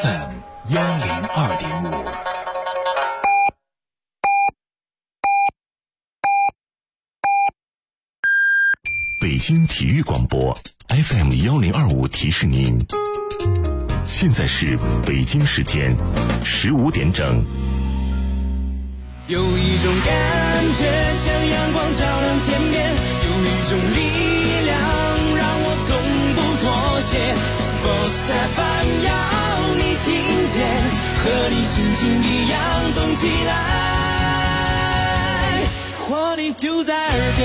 FM102.5。北京体育广播 FM1025 提示您，现在是北京时间15点整。 有一种感觉像阳光照亮天边，有一种力量让我从不妥协。Sports FM 要你听见，和你心情一样动起来，活力就在耳边。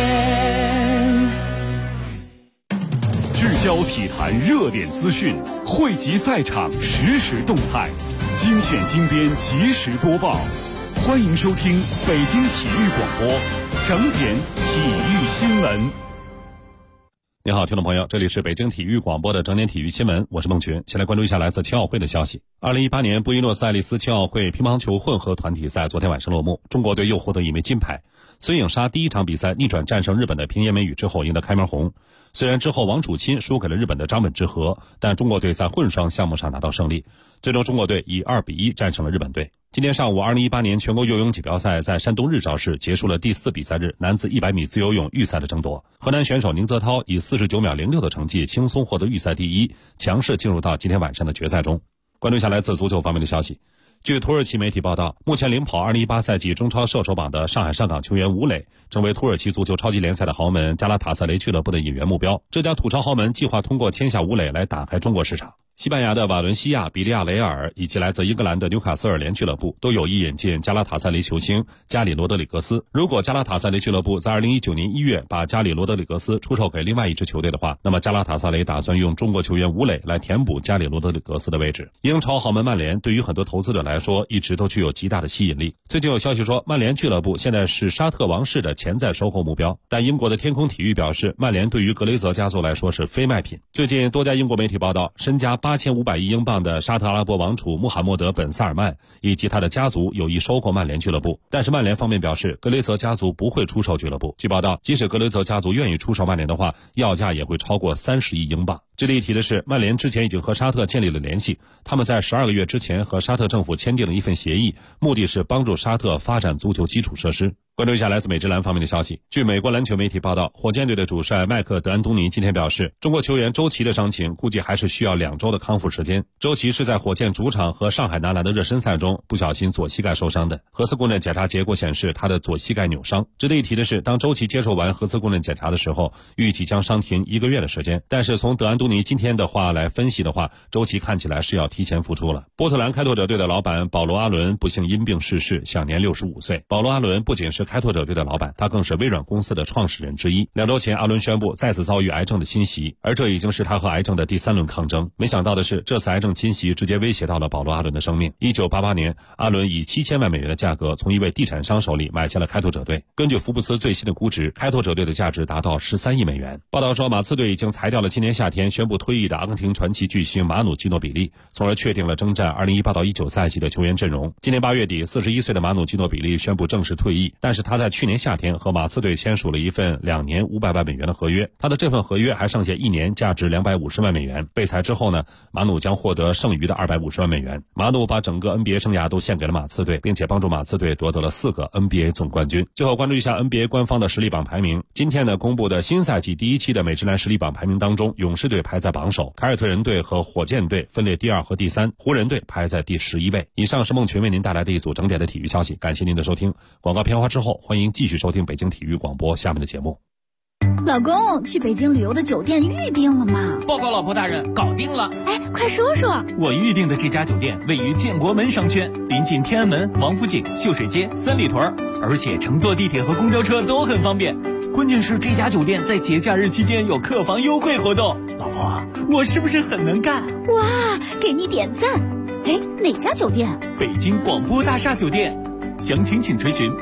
聚焦体坛热点资讯，汇集赛场实时动态，精选精编及时播报。欢迎收听北京体育广播整点体育新闻。 你好，听众朋友，这里是北京体育广播的整点体育新闻，我是孟群。先来关注一下来自青奥会的消息。2018年布宜诺斯艾利斯青奥会乒乓球混合团体赛昨天晚上落幕，中国队又获得一枚金牌。孙颖莎第一场比赛逆转战胜日本的平野美宇之后赢得开门红。虽然之后王楚钦输给了日本的张本智和，但中国队在混双项目上拿到胜利，最终中国队以2-1战胜了日本队。今天上午2018年全国游泳锦标赛在山东日照市结束了第4比赛日男子100米自由泳预赛的争夺，河南选手宁泽涛以49秒06的成绩轻松获得预赛第一，强势进入到今天晚上的决赛中。关注一下来自足球方面的消息。据土耳其媒体报道，目前领跑2018赛季中超射手榜的上海上港球员吴磊成为土耳其足球超级联赛的豪门加拉塔萨雷俱乐部的引援目标。这家土超豪门计划通过签下吴磊来打开中国市场。西班牙的瓦伦西亚、比利亚雷尔以及来自英格兰的纽卡斯尔联俱乐部都有意引进加拉塔萨雷球星加里罗德里格斯。如果加拉塔萨雷俱乐部在2019年1月把加里罗德里格斯出售给另外一支球队的话，那么加拉塔萨雷打算用中国球员吴磊来填补加里罗德里格斯的位置。英超豪门曼联对于很多投资者来说一直都具有极大的吸引力。最近有消息说，曼联俱乐部现在是沙特王室的潜在收购目标，但英国的天空体育表示，曼联对于格雷泽家族来说是非卖品。最近多家英国媒体报道，身家8500亿英镑的沙特阿拉伯王储穆罕默德本萨尔曼以及他的家族有意收购曼联俱乐部，但是曼联方面表示，格雷泽家族不会出售俱乐部。据报道，即使格雷泽家族愿意出售曼联的话，要价也会超过30亿英镑。值得一提的是，曼联之前已经和沙特建立了联系，他们在12个月之前和沙特政府签订了一份协议，目的是帮助沙特发展足球基础设施。关注一下来自美职篮方面的消息。据美国篮球媒体报道，火箭队的主帅麦克德安东尼今天表示，中国球员周琦的伤情估计还是需要2周的康复时间。周琦是在火箭主场和上海男篮的热身赛中不小心左膝盖受伤的，核磁共振检查结果显示他的左膝盖扭伤。值得一提的是，当周琦接受完核磁共振检查的时候，预计将伤停1个月的时间，但是从德安东尼今天的话来分析的话，周琦看起来是要提前复出了。波特兰开拓者队的老板保罗·阿伦不幸因病逝世，享年65岁。保罗·阿伦不仅是开拓者队的老板，他更是微软公司的创始人之一。2周前，阿伦宣布再次遭遇癌症的侵袭，而这已经是他和癌症的第3轮抗争。没想到的是，这次癌症侵袭直接威胁到了保罗·阿伦的生命。1988年，阿伦以7000万美元的价格从一位地产商手里买下了开拓者队。根据福布斯最新的估值，开拓者队的价值达到13亿美元。报道说，马刺队已经裁掉了今年夏天宣布退役的阿根廷传奇巨星马努基诺比利，从而确定了征战2018-19赛季的球员阵容。今年8月底，41岁的马努基诺比利宣布正式退役，但是他在去年夏天和马刺队签署了一份2年500万美元的合约，他的这份合约还剩下1年价值250万美元。被裁之后呢，马努将获得剩余的250万美元。马努把整个 NBA 生涯都献给了马刺队，并且帮助马刺队夺得了4个 NBA 总冠军。最后关注一下 NBA 官方的实力榜排名。今天呢公布的新赛季第1期的美职篮实力榜排名当中，勇士队排在榜首，凯尔特人队和火箭队分列第2和第3，湖人队排在第11位。以上是孟群为您带来的一组整点的体育消息，感谢您的收听。广告片花之后，欢迎继续收听北京体育广播下面的节目。 老公，去北京旅游的酒店预定了吗？ 报告老婆大人，搞定了。 哎，快说说。 我预定的这家酒店位于建国门商圈，临近天安门、王府井、秀水街、三里屯，而且乘坐地铁和公交车都很方便。关键是这家酒店在节假日期间有客房优惠活动。老婆，我是不是很能干？ 哇，给你点赞。哎，哪家酒店？ 北京广播大厦酒店。详情请垂询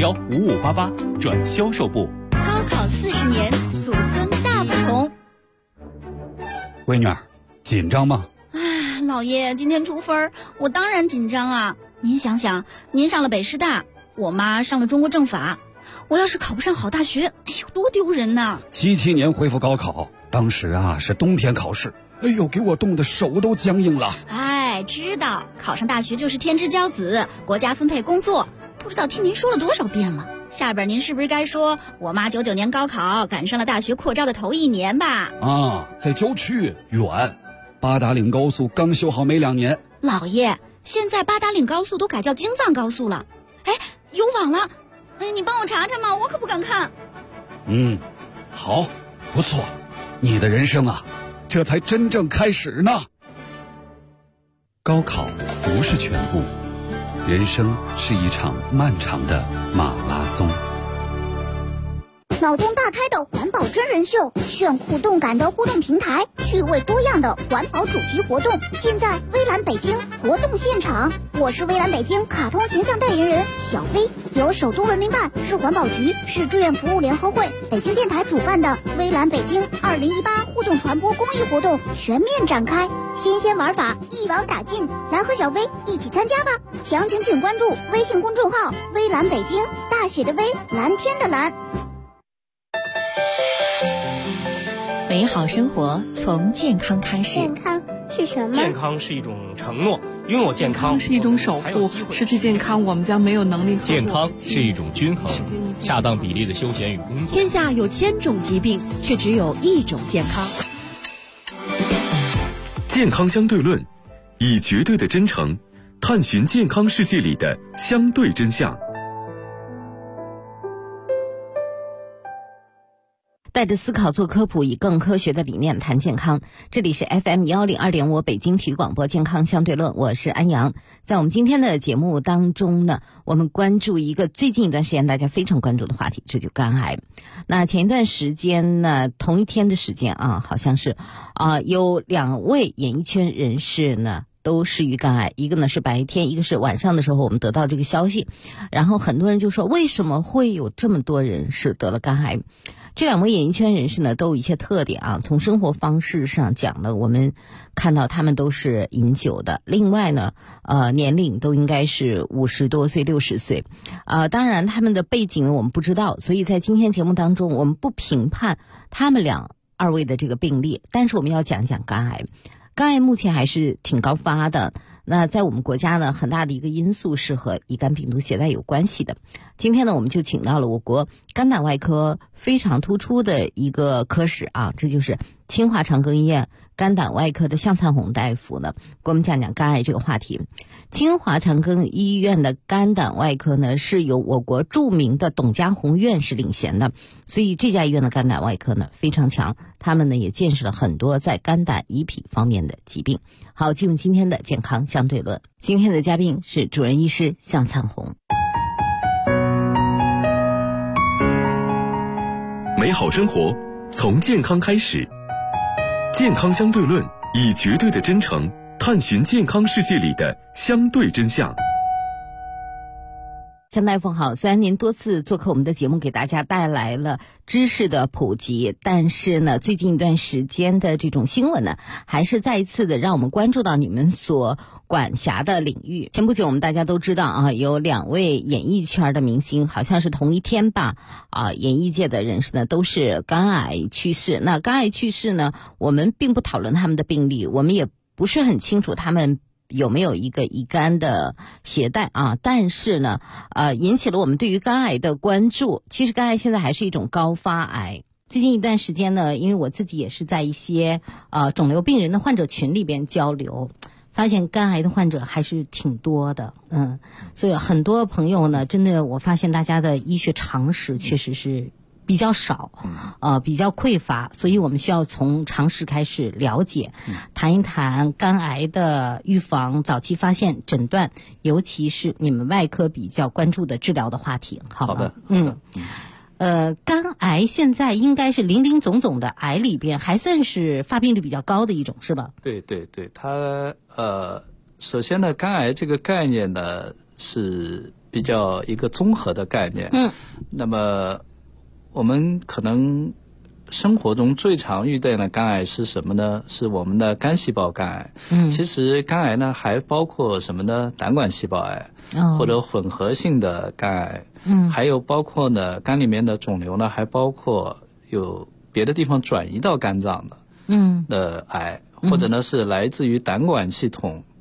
8501-5588转销售部。 高考40年，祖孙大不同。 闺女儿，紧张吗？ 哎，老爷，今天出分，我当然紧张啊。您想想，您上了北师大，我妈上了中国政法，我要是考不上好大学，哎呦，多丢人呐 ！77年恢复高考，当时啊是冬天考试，哎呦，给我冻得手都僵硬了。 哎， 哎，知道，考上大学就是天之骄子，国家分配工作，不知道听您说了多少遍了。下边您是不是该说我妈99年高考赶上了大学扩招的头1年吧？ 啊，在郊区远，八达岭高速刚修好没2年。 老爷，现在八达岭高速都改叫京藏高速了，哎，有网了，哎，你帮我查查嘛，我可不敢看。 好，不错，你的人生啊，这才真正开始呢。高考不是全部，人生是一场漫长的马拉松。 脑洞大开的环保真人秀，炫酷动感的互动平台，趣味多样的环保主题活动，现在微蓝北京活动现场。我是微蓝北京卡通形象代言人小飞，由首都文明办、市环保局、市志愿服务联合会、北京电台主办的微蓝北京2018互动传播公益活动全面展开，新鲜玩法一网打尽，来和小飞一起参加吧！详情请关注微信公众号微蓝北京，大写的微，蓝天的蓝。 美好生活从健康开始。 健康是什么？ 健康是一种承诺，拥有健康是一种守护，失去健康我们将没有能力。 健康是一种均衡，恰当比例的休闲与工作。 天下有1000种疾病，却只有1种健康。 健康相对论，以绝对的真诚探寻健康世界里的相对真相。 带着思考做科普，以更科学的理念谈健康。这里是 FM 102.5北京体育广播健康相对论，我是安阳。在我们今天的节目当中呢，我们关注一个最近一段时间大家非常关注的话题，这就肝癌。那前一段时间呢，同一天的时间啊，好像是有2位演艺圈人士呢都逝于肝癌，一个呢是白天，一个是晚上的时候我们得到这个消息，然后很多人就说为什么会有这么多人是得了肝癌。这2位演艺圈人士呢都有一些特点啊，从生活方式上讲呢，我们看到他们都是饮酒的，另外呢年龄都应该是50多岁60岁当然他们的背景我们不知道，所以在今天节目当中我们不评判他们2位的这个病例，但是我们要讲讲肝癌。肝癌目前还是挺高发的，那在我们国家呢，很大的一个因素是和乙肝病毒携带有关系的。今天呢，我们就请到了我国肝胆外科非常突出的一个科室啊，这就是清华长庚医院肝胆外科的向灿红大夫呢，给我们讲讲肝癌这个话题。清华长庚医院的肝胆外科呢，是由我国著名的董家宏院士领衔的，所以这家医院的肝胆外科呢非常强，他们呢也见识了很多在肝胆胰脾方面的疾病。好，进入今天的健康相对论，今天的嘉宾是主任医师向灿红。 美好生活从健康开始，健康相对论，以绝对的真诚探寻健康世界里的相对真相。 向大夫好，虽然您多次做客我们的节目，给大家带来了知识的普及，但是呢，最近一段时间的这种新闻呢，还是再一次的让我们关注到你们所管辖的领域。前不久我们大家都知道啊，有2位演艺圈的明星，好像是同一天吧，演艺界的人士呢都是肝癌去世。那肝癌去世呢，我们并不讨论他们的病例，我们也不是很清楚他们有没有一个乙肝的携带啊？但是呢，引起了我们对于肝癌的关注。其实肝癌现在还是一种高发癌。最近一段时间呢，因为我自己也是在一些肿瘤病人的患者群里边交流，发现肝癌的患者还是挺多的，所以很多朋友呢，真的我发现大家的医学常识确实是比较少，比较匮乏，所以我们需要从常识开始了解，谈一谈肝癌的预防、早期发现、诊断，尤其是你们外科比较关注的治疗的话题。好的，肝癌现在应该是林林总总的癌里边还算是发病率比较高的一种，是吧？ 对对对，它首先呢，肝癌这个概念呢是比较一个综合的概念。那么我们可能生活中最常遇到的肝癌是什么呢？是我们的肝细胞肝癌。其实肝癌呢还包括什么呢？胆管细胞癌，或者混合性的肝癌。还有包括呢肝里面的肿瘤呢，还包括有别的地方转移到肝脏的癌，或者呢是来自于胆管系统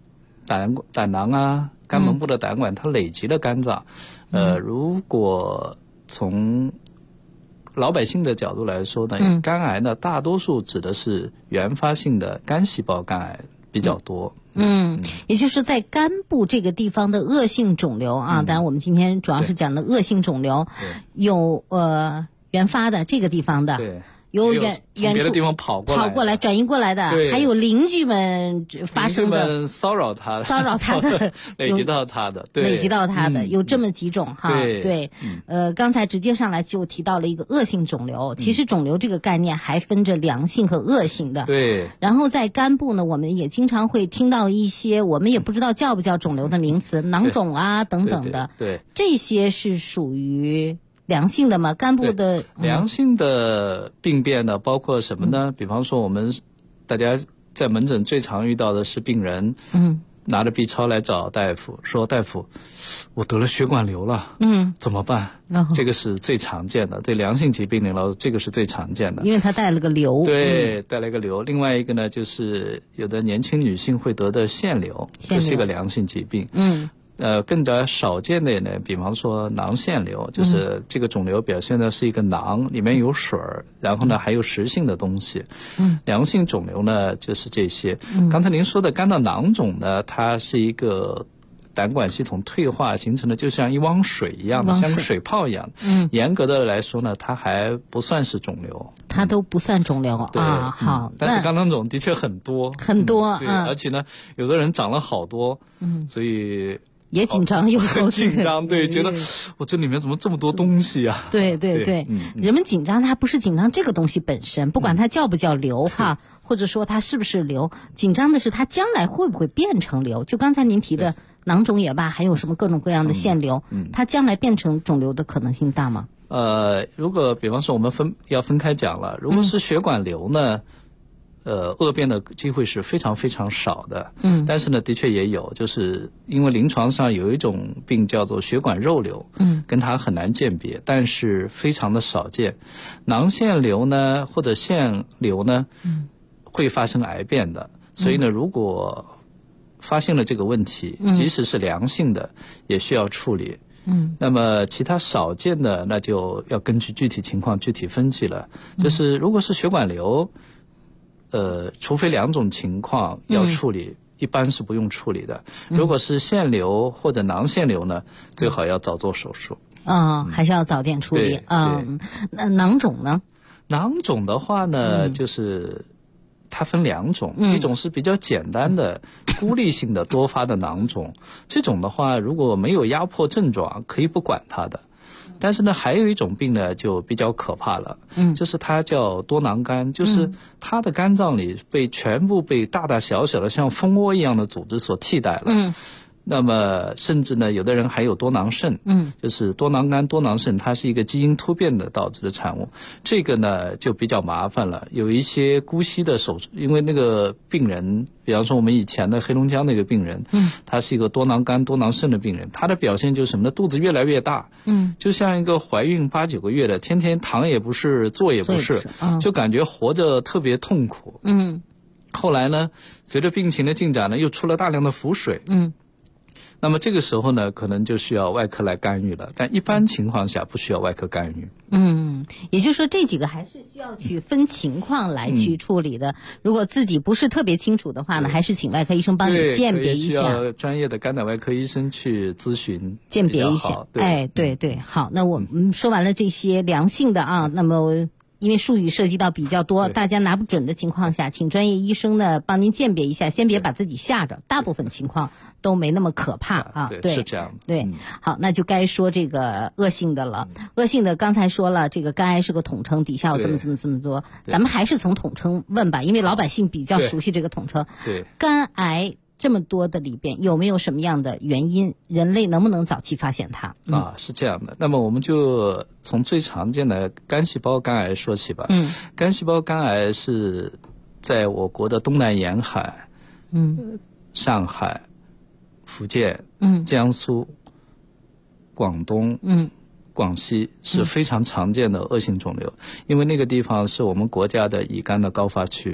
胆囊啊、肝门部的胆管，它累积了肝脏。如果从老百姓的角度来说呢，肝癌呢大多数指的是原发性的肝细胞肝癌比较多。 也就是在肝部这个地方的恶性肿瘤啊，当然我们今天主要是讲的恶性肿瘤，有原发的这个地方的。对。有远别的地方跑过来转移过来的，还有邻居们发生的邻居们骚扰他的累积到他的， 累积到他的有这么几种哈。对，刚才直接上来就提到了一个恶性肿瘤，其实肿瘤这个概念还分着良性和恶性的。 对。 然后在肝部呢，我们也经常会听到一些我们也不知道叫不叫肿瘤的名词，囊肿啊等等的。 对， 这些是属于良性的吗？肝部的良性的病变呢，包括什么呢？比方说大家在门诊最常遇到的是病人，拿着 B 超来找大夫，说大夫，我得了血管瘤了，怎么办？这个是最常见的，对良性疾病来说，这个是最常见的， 因为它带了个瘤。 对，带了个瘤。另外一个呢，就是有的年轻女性会得的腺瘤，这是一个良性疾病。更加少见的呢，比方说囊腺瘤，就是这个肿瘤表现的是一个囊，里面有水儿，然后呢还有实性的东西。良性肿瘤呢就是这些。刚才您说的肝脏囊肿呢，它是一个胆管系统退化形成的，就像一汪水一样的，像个水泡一样。严格的来说呢，它还不算是肿瘤， 它都不算肿瘤啊。好， 但是肝囊肿的确很多，对，而且呢，有的人长了好多，所以也紧张，又很紧张，对，觉得我这里面怎么这么多东西啊？ 对，人们紧张，他不是紧张这个东西本身，不管它叫不叫瘤哈，或者说它是不是瘤，紧张的是它将来会不会变成瘤。就刚才您提的囊肿也罢，还有什么各种各样的腺瘤，它将来变成肿瘤的可能性大吗？ 如果比方说我们要分开讲了，如果是血管瘤呢？恶变的机会是非常非常少的，但是呢，的确也有，就是因为临床上有一种病叫做血管肉瘤，跟它很难鉴别，但是非常的少见。囊腺瘤呢，或者腺瘤呢，会发生癌变的，所以呢，如果发现了这个问题，即使是良性的，也需要处理。那么其他少见的，那就要根据具体情况具体分析了。就是如果是血管瘤，除非两种情况要处理，一般是不用处理的。如果是腺瘤或者囊腺瘤呢，最好要早做手术。 还是要早点处理。那囊肿呢？ 囊肿的话呢，就是它分两种，一种是比较简单的孤立性的多发的囊肿，这种的话如果没有压迫症状，可以不管它的。但是呢，还有一种病呢，就比较可怕了，就是它叫多囊肝，就是它的肝脏里全部被大大小小的像蜂窝一样的组织所替代了。那么甚至呢，有的人还有多囊肾，就是多囊肝、多囊肾，它是一个基因突变的导致的产物。这个呢就比较麻烦了，有一些姑息的手术，因为那个病人，比方说我们以前的黑龙江那个病人，他是一个多囊肝、多囊肾的病人，他的表现就是什么呢？肚子越来越大，就像一个怀孕8、9个月的，天天躺也不是，坐也不是，就感觉活着特别痛苦。后来呢，随着病情的进展呢，又出了大量的腹水。那么这个时候呢，可能就需要外科来干预了，但一般情况下不需要外科干预。 也就是说这几个还是需要去分情况来去处理的。如果自己不是特别清楚的话呢，还是请外科医生帮你鉴别一下。 需要专业的肝胆外科医生去咨询鉴别一下。对，好，那我们说完了这些良性的啊，那么因为术语涉及到比较多，大家拿不准的情况下，请专业医生呢帮您鉴别一下，先别把自己吓着，大部分情况都没那么可怕啊。 对，是这样的。 对，好，那就该说这个恶性的了。恶性的刚才说了，这个肝癌是个统称，底下有这么多，咱们还是从统称问吧，因为老百姓比较熟悉这个统称。 对， 肝癌这么多的里边，有没有什么样的原因？人类能不能早期发现它？ 是这样的。那么我们就从最常见的肝细胞肝癌说起吧。肝细胞肝癌是在我国的东南沿海，上海、福建、江苏、广东、广西是非常常见的恶性肿瘤，因为那个地方是我们国家的乙肝的高发区。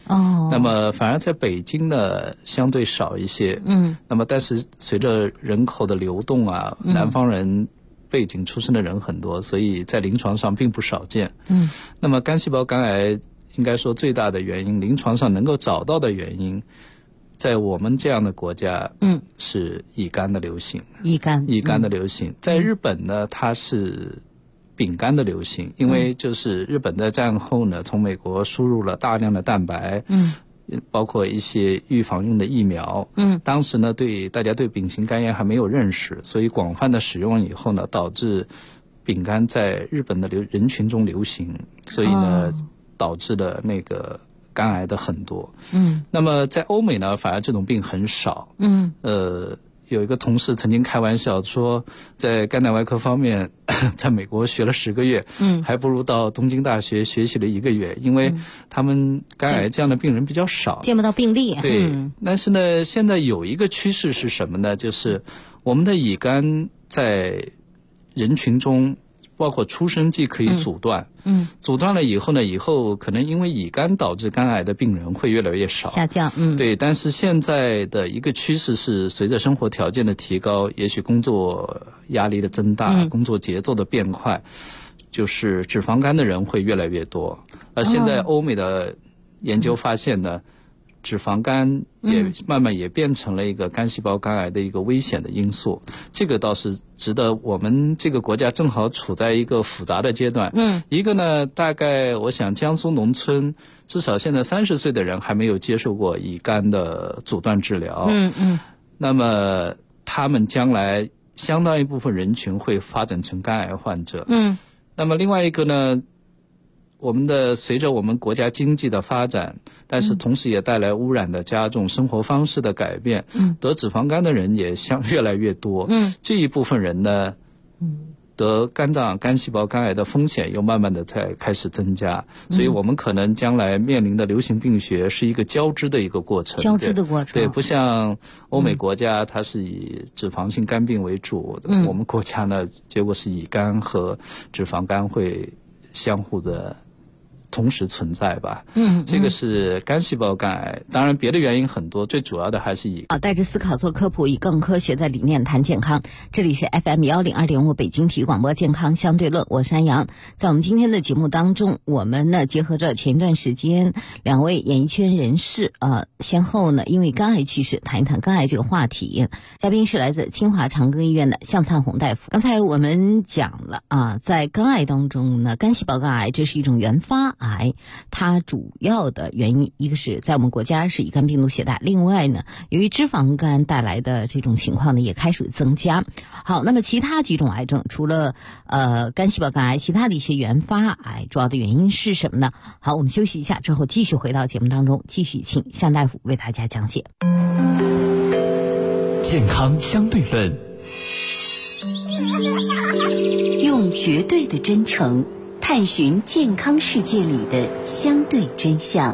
那么反而在北京呢相对少一些。那么但是随着人口的流动啊，南方人背景出身的人很多，所以在临床上并不少见。那么肝细胞肝癌应该说最大的原因，临床上能够找到的原因，在我们这样的国家，是乙肝的流行。乙肝的流行，在日本呢，它是丙肝的流行，因为就是日本在战后呢，从美国输入了大量的蛋白，包括一些预防用的疫苗，当时呢，大家对丙型肝炎还没有认识，所以广泛的使用以后呢，导致丙肝在日本的人群中流行，所以呢，导致了那个肝癌的很多。那么在欧美呢，反而这种病很少。有一个同事曾经开玩笑说，在肝胆外科方面，在美国学了10个月，还不如到东京大学学习了1个月，因为他们肝癌这样的病人比较少， 见不到病例。 对，但是呢，现在有一个趋势是什么呢？就是我们的乙肝在人群中，包括出生即可以阻断。阻断了以后呢，以后可能因为乙肝导致肝癌的病人会越来越少， 下降。 对。但是现在的一个趋势是，随着生活条件的提高，也许工作压力的增大，工作节奏的变快，就是脂肪肝的人会越来越多。而现在欧美的研究发现呢，脂肪肝也慢慢也变成了一个肝细胞肝癌的一个危险的因素。这个倒是值得我们这个国家正好处在一个复杂的阶段。一个呢，大概我想江苏农村至少现在30岁的人还没有接受过乙肝的阻断治疗。那么他们将来相当一部分人群会发展成肝癌患者。那么另外一个呢，随着我们国家经济的发展，但是同时也带来污染的加重、生活方式的改变，得脂肪肝的人也越来越多。这一部分人呢，得肝脏肝细胞肝癌的风险又慢慢的在开始增加，所以我们可能将来面临的流行病学是一个交织的一个过程。对，不像欧美国家，它是以脂肪性肝病为主，我们国家呢，结果是乙肝和脂肪肝会相互的同时存在吧。这个是肝细胞肝癌，当然别的原因很多，最主要的还是带着思考做科普，以更科学的理念谈健康。这里是 FM102.5 北京体育广播健康相对论，我是安阳。在我们今天的节目当中，我们呢结合着前一段时间2位演艺圈人士先后呢因为肝癌去世，谈一谈肝癌这个话题。嘉宾是来自清华长庚医院的向灿红大夫。刚才我们讲了在肝癌当中呢，肝细胞肝癌这是一种原发癌，它主要的原因一个是在我们国家是乙肝病毒携带，另外呢，由于脂肪肝带来的这种情况呢也开始增加。好，那么其他几种癌症，除了肝细胞肝癌，其他的一些原发癌主要的原因是什么呢？好，我们休息一下之后继续回到节目当中，继续请向大夫为大家讲解健康相对论， 用绝对的真诚探寻健康世界里的相对真相。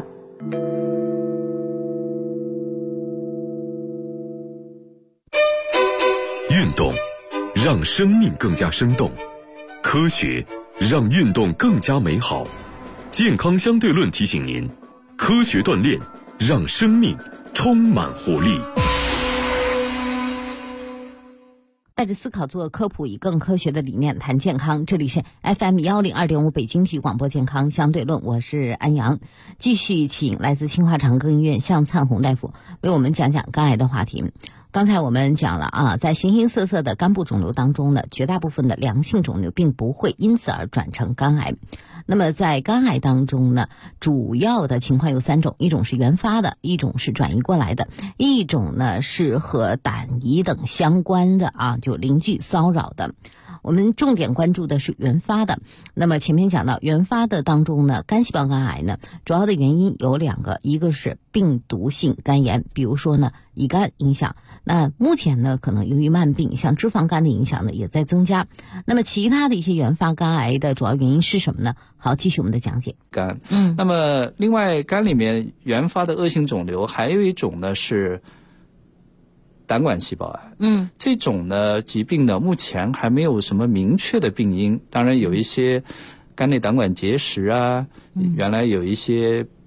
运动让生命更加生动，科学让运动更加美好。健康相对论提醒您，科学锻炼让生命充满活力。 带着思考做科普，以更科学的理念谈健康。这里是 FM102.5 北京体育广播健康相对论，我是安阳。继续请来自清华长庚医院向灿红大夫为我们讲讲肝癌的话题。刚才我们讲了在形形色色的肝部肿瘤当中呢，绝大部分的良性肿瘤并不会因此而转成肝癌。那么在肝癌当中呢，主要的情况有3种，一种是原发的，一种是转移过来的，一种呢是和胆胰等相关的就邻居骚扰的。我们重点关注的是原发的。那么前面讲到原发的当中呢，肝细胞肝癌呢，主要的原因有2个，一个是病毒性肝炎，比如说呢乙肝影响。那目前呢，可能由于慢病，像脂肪肝的影响呢也在增加。那么其他的一些原发肝癌的主要原因是什么呢？好，继续我们的讲解。 肝，那么另外肝里面原发的恶性肿瘤还有一种呢是胆管细胞癌。这种呢疾病呢目前还没有什么明确的病因，当然有一些肝内胆管结石原来有一些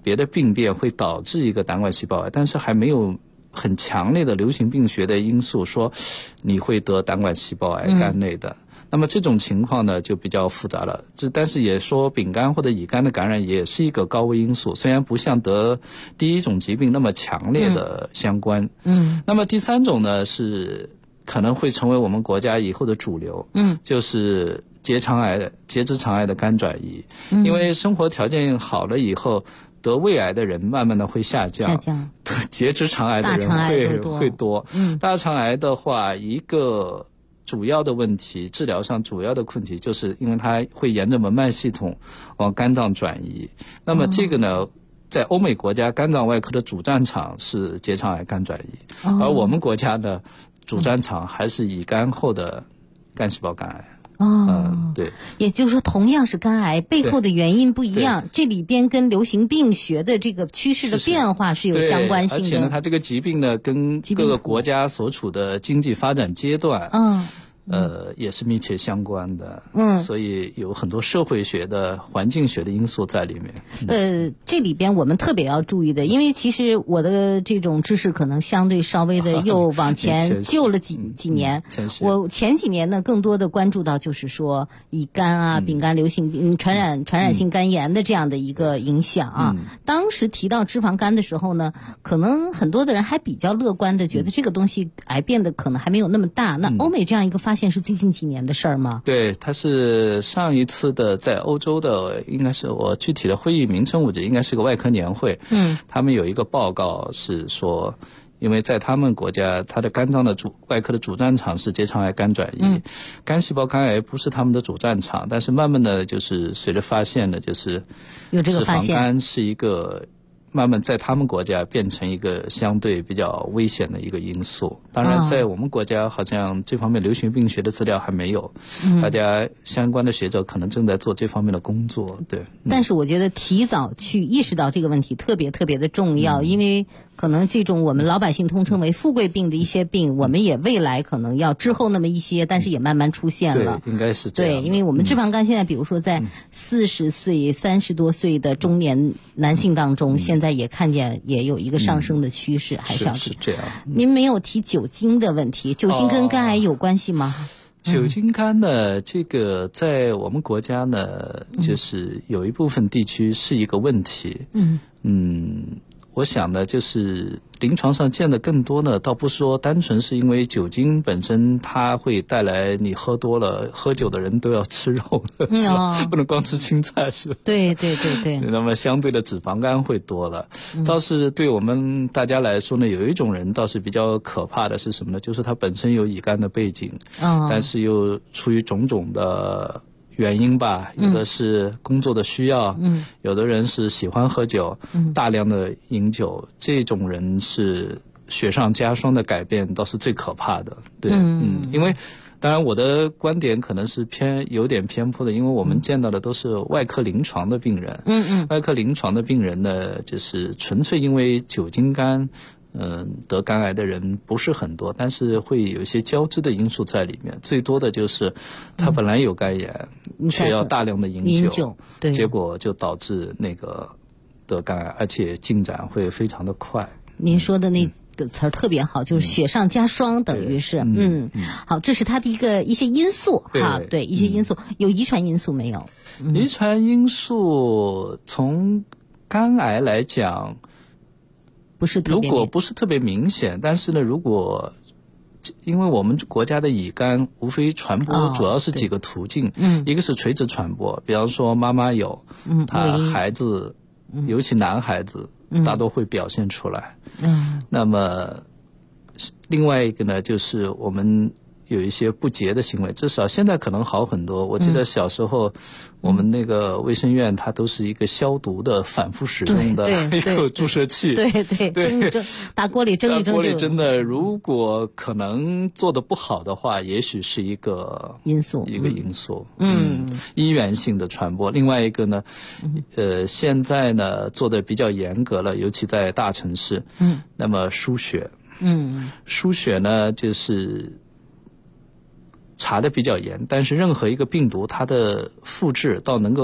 别的病变会导致一个胆管细胞癌，但是还没有很强烈的流行病学的因素说你会得胆管细胞癌肝类的。那么这种情况呢就比较复杂了，但是也说丙肝或者乙肝的感染也是一个高危因素，虽然不像得第一种疾病那么强烈的相关。那么第三种呢是可能会成为我们国家以后的主流，就是结直肠癌的肝转移。因为生活条件好了以后，得胃癌的人慢慢的会下降，结直肠癌的人会多。大肠癌的话，一个主要的问题，治疗上主要的问题就是因为它会沿着门脉系统往肝脏转移。那么这个呢，在欧美国家肝脏外科的主战场是结肠癌肝转移，而我们国家的主战场还是乙肝后的干细胞肝癌。对， 也就是说同样是肝癌，背后的原因不一样，这里边跟流行病学的这个趋势的变化是有相关性的。 而且呢，它这个疾病呢跟各个国家所处的经济发展阶段也是密切相关的。所以有很多社会学的环境学的因素在里面。 这里边我们特别要注意的，因为其实我的这种知识可能相对稍微的又往前旧了几年。我前几年呢更多的关注到就是说乙肝啊、丙肝流行病、传染性肝炎的这样的一个影响啊。当时提到脂肪肝的时候呢，可能很多的人还比较乐观的觉得这个东西癌变的可能还没有那么大。那欧美这样一个发现是最近几年的事儿吗？ 对，它是上一次的在欧洲的，应该是我具体的会议名称我觉得应该是个外科年会。他们有一个报告是说，因为在他们国家，它的肝脏的外科的主战场是结肠癌肝转移，肝细胞肝癌不是他们的主战场，但是慢慢的就是随着发现的就是有这个发现， 脂肪肝是一个慢慢在他们国家变成一个相对比较危险的一个因素。当然在我们国家好像这方面流行病学的资料还没有，大家相关的学者可能正在做这方面的工作。对， 但是我觉得提早去意识到这个问题特别特别的重要，因为可能这种我们老百姓通称为富贵病的一些病，我们也未来可能要之后那么一些，但是也慢慢出现了。 对，应该是这样。 对，因为我们脂肪肝现在比如说在40岁、30多岁的中年男性当中，现在也看见也有一个上升的趋势，还是这样。 您没有提酒精的问题，酒精跟肝癌有关系吗？ 酒精肝呢，这个在我们国家呢，就是有一部分地区是一个问题。我想呢，就是临床上见的更多呢，倒不是说单纯是因为酒精本身它会带来你喝多了，喝酒的人都要吃肉的，不能光吃青菜是吧？ 对。 那么相对的脂肪肝会多了。倒是对我们大家来说呢，有一种人倒是比较可怕的是什么呢？就是他本身有乙肝的背景，但是又出于种种的原因吧，有的是工作的需要，有的人是喜欢喝酒，大量的饮酒，这种人是雪上加霜的改变，倒是最可怕的。对，因为当然我的观点可能是有点偏颇的，因为我们见到的都是外科临床的病人，外科临床的病人呢，就是纯粹因为酒精肝得肝癌的人不是很多，但是会有一些交织的因素在里面。最多的就是他本来有肝炎，却要大量的饮酒，结果就导致那个得肝癌，而且进展会非常的快。 您说的那个词儿特别好，就是雪上加霜，等于是好，这是它的一些因素哈，对，一些因素。有遗传因素没有？ 遗传因素从肝癌来讲，如果不是特别明显，但是呢，如果因为我们国家的乙肝无非传播主要是几个途径，一个是垂直传播，比方说妈妈有，他孩子，尤其男孩子，大多会表现出来。那么另外一个呢，就是我们有一些不洁的行为，至少现在可能好很多。我记得小时候，我们那个卫生院它都是一个消毒的、反复使用的一个注射器。 对，打锅里蒸一蒸。 锅里蒸的，如果可能做得不好的话，也许是一个因素。医源性的传播。另外一个呢，现在呢做的比较严格了，尤其在大城市。那么输血，输血呢就是查的比较严，但是任何一个病毒它的复制到能够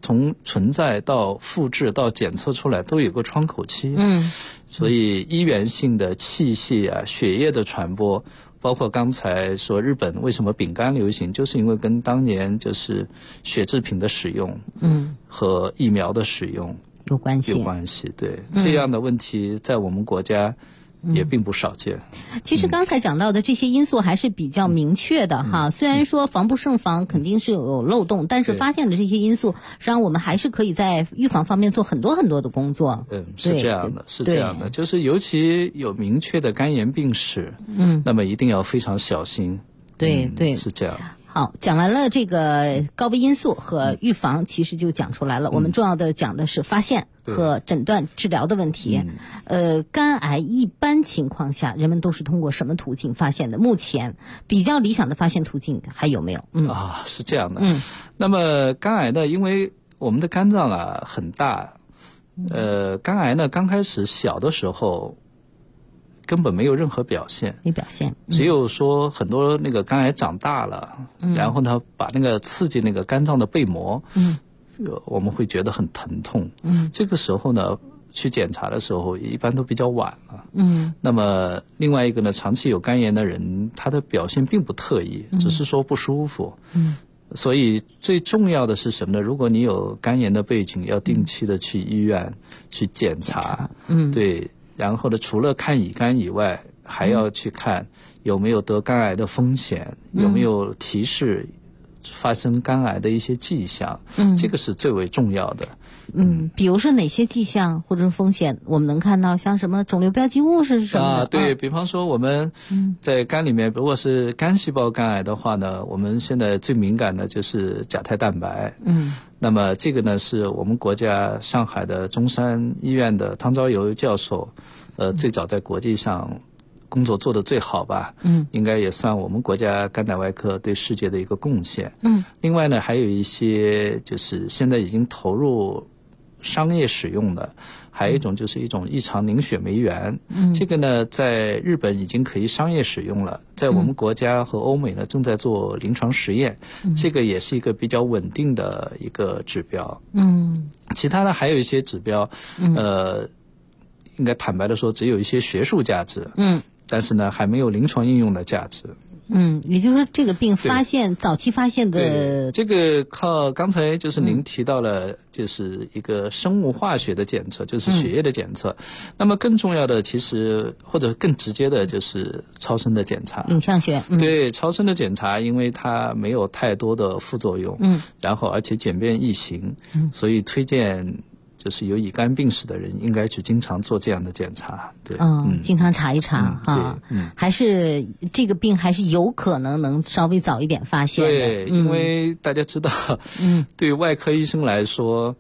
从存在到复制到检测出来都有个窗口期。所以医源性的器械啊、血液的传播，包括刚才说日本为什么饼干流行，就是因为跟当年就是血制品的使用，和疫苗的使用有关系。 对，这样的问题在我们国家也并不少见。 其实刚才讲到的这些因素还是比较明确的哈，虽然说防不胜防肯定是有漏洞，但是发现的这些因素，实际上我们还是可以在预防方面做很多很多的工作。 是这样的，就是尤其有明确的肝炎病史，那么一定要非常小心。 对， 是这样。 好，讲完了这个高危因素和预防，其实就讲出来了。我们重要的讲的是发现和诊断治疗的问题。肝癌一般情况下，人们都是通过什么途径发现的？目前比较理想的发现途径还有没有？ 是这样的。那么肝癌呢，因为我们的肝脏啊很大，肝癌呢刚开始小的时候根本没有任何表现，只有说很多那个肝癌长大了，然后呢把那个刺激那个肝脏的被膜，我们会觉得很疼痛，这个时候呢去检查的时候一般都比较晚了。那么另外一个呢，长期有肝炎的人，他的表现并不特异，只是说不舒服。所以最重要的是什么呢？如果你有肝炎的背景，要定期的去医院去检查。对。然后呢，除了看乙肝以外，还要去看有没有得肝癌的风险，有没有提示发生肝癌的一些迹象，这个是最为重要的。 比如说哪些迹象或者风险我们能看到？像什么肿瘤标记物是什么的？ 对，比方说我们在肝里面，如果是肝细胞肝癌的话呢，我们现在最敏感的就是甲胎蛋白。那么这个呢，是我们国家上海的中山医院的汤昭游教授，最早在国际上工作做得最好吧。应该也算我们国家肝胆外科对世界的一个贡献。另外呢，还有一些就是现在已经投入商业使用的，还有一种就是一种异常凝血酶原。这个呢在日本已经可以商业使用了，在我们国家和欧美呢正在做临床实验。这个也是一个比较稳定的一个指标。其他的还有一些指标，应该坦白的说只有一些学术价值。但是呢还没有临床应用的价值。 也就是说这个病早期发现的， 这个靠刚才就是您提到了，就是一个生物化学的检测，就是血液的检测。那么更重要的其实或者更直接的就是超声的检查， 影像学。 对，超声的检查，因为它没有太多的副作用，然后而且简便易行，所以推荐就是有乙肝病史的人应该去经常做这样的检查。对， 经常查一查哈。还是这个病还是有可能能稍微早一点发现的。 对，因为大家知道，对外科医生来说，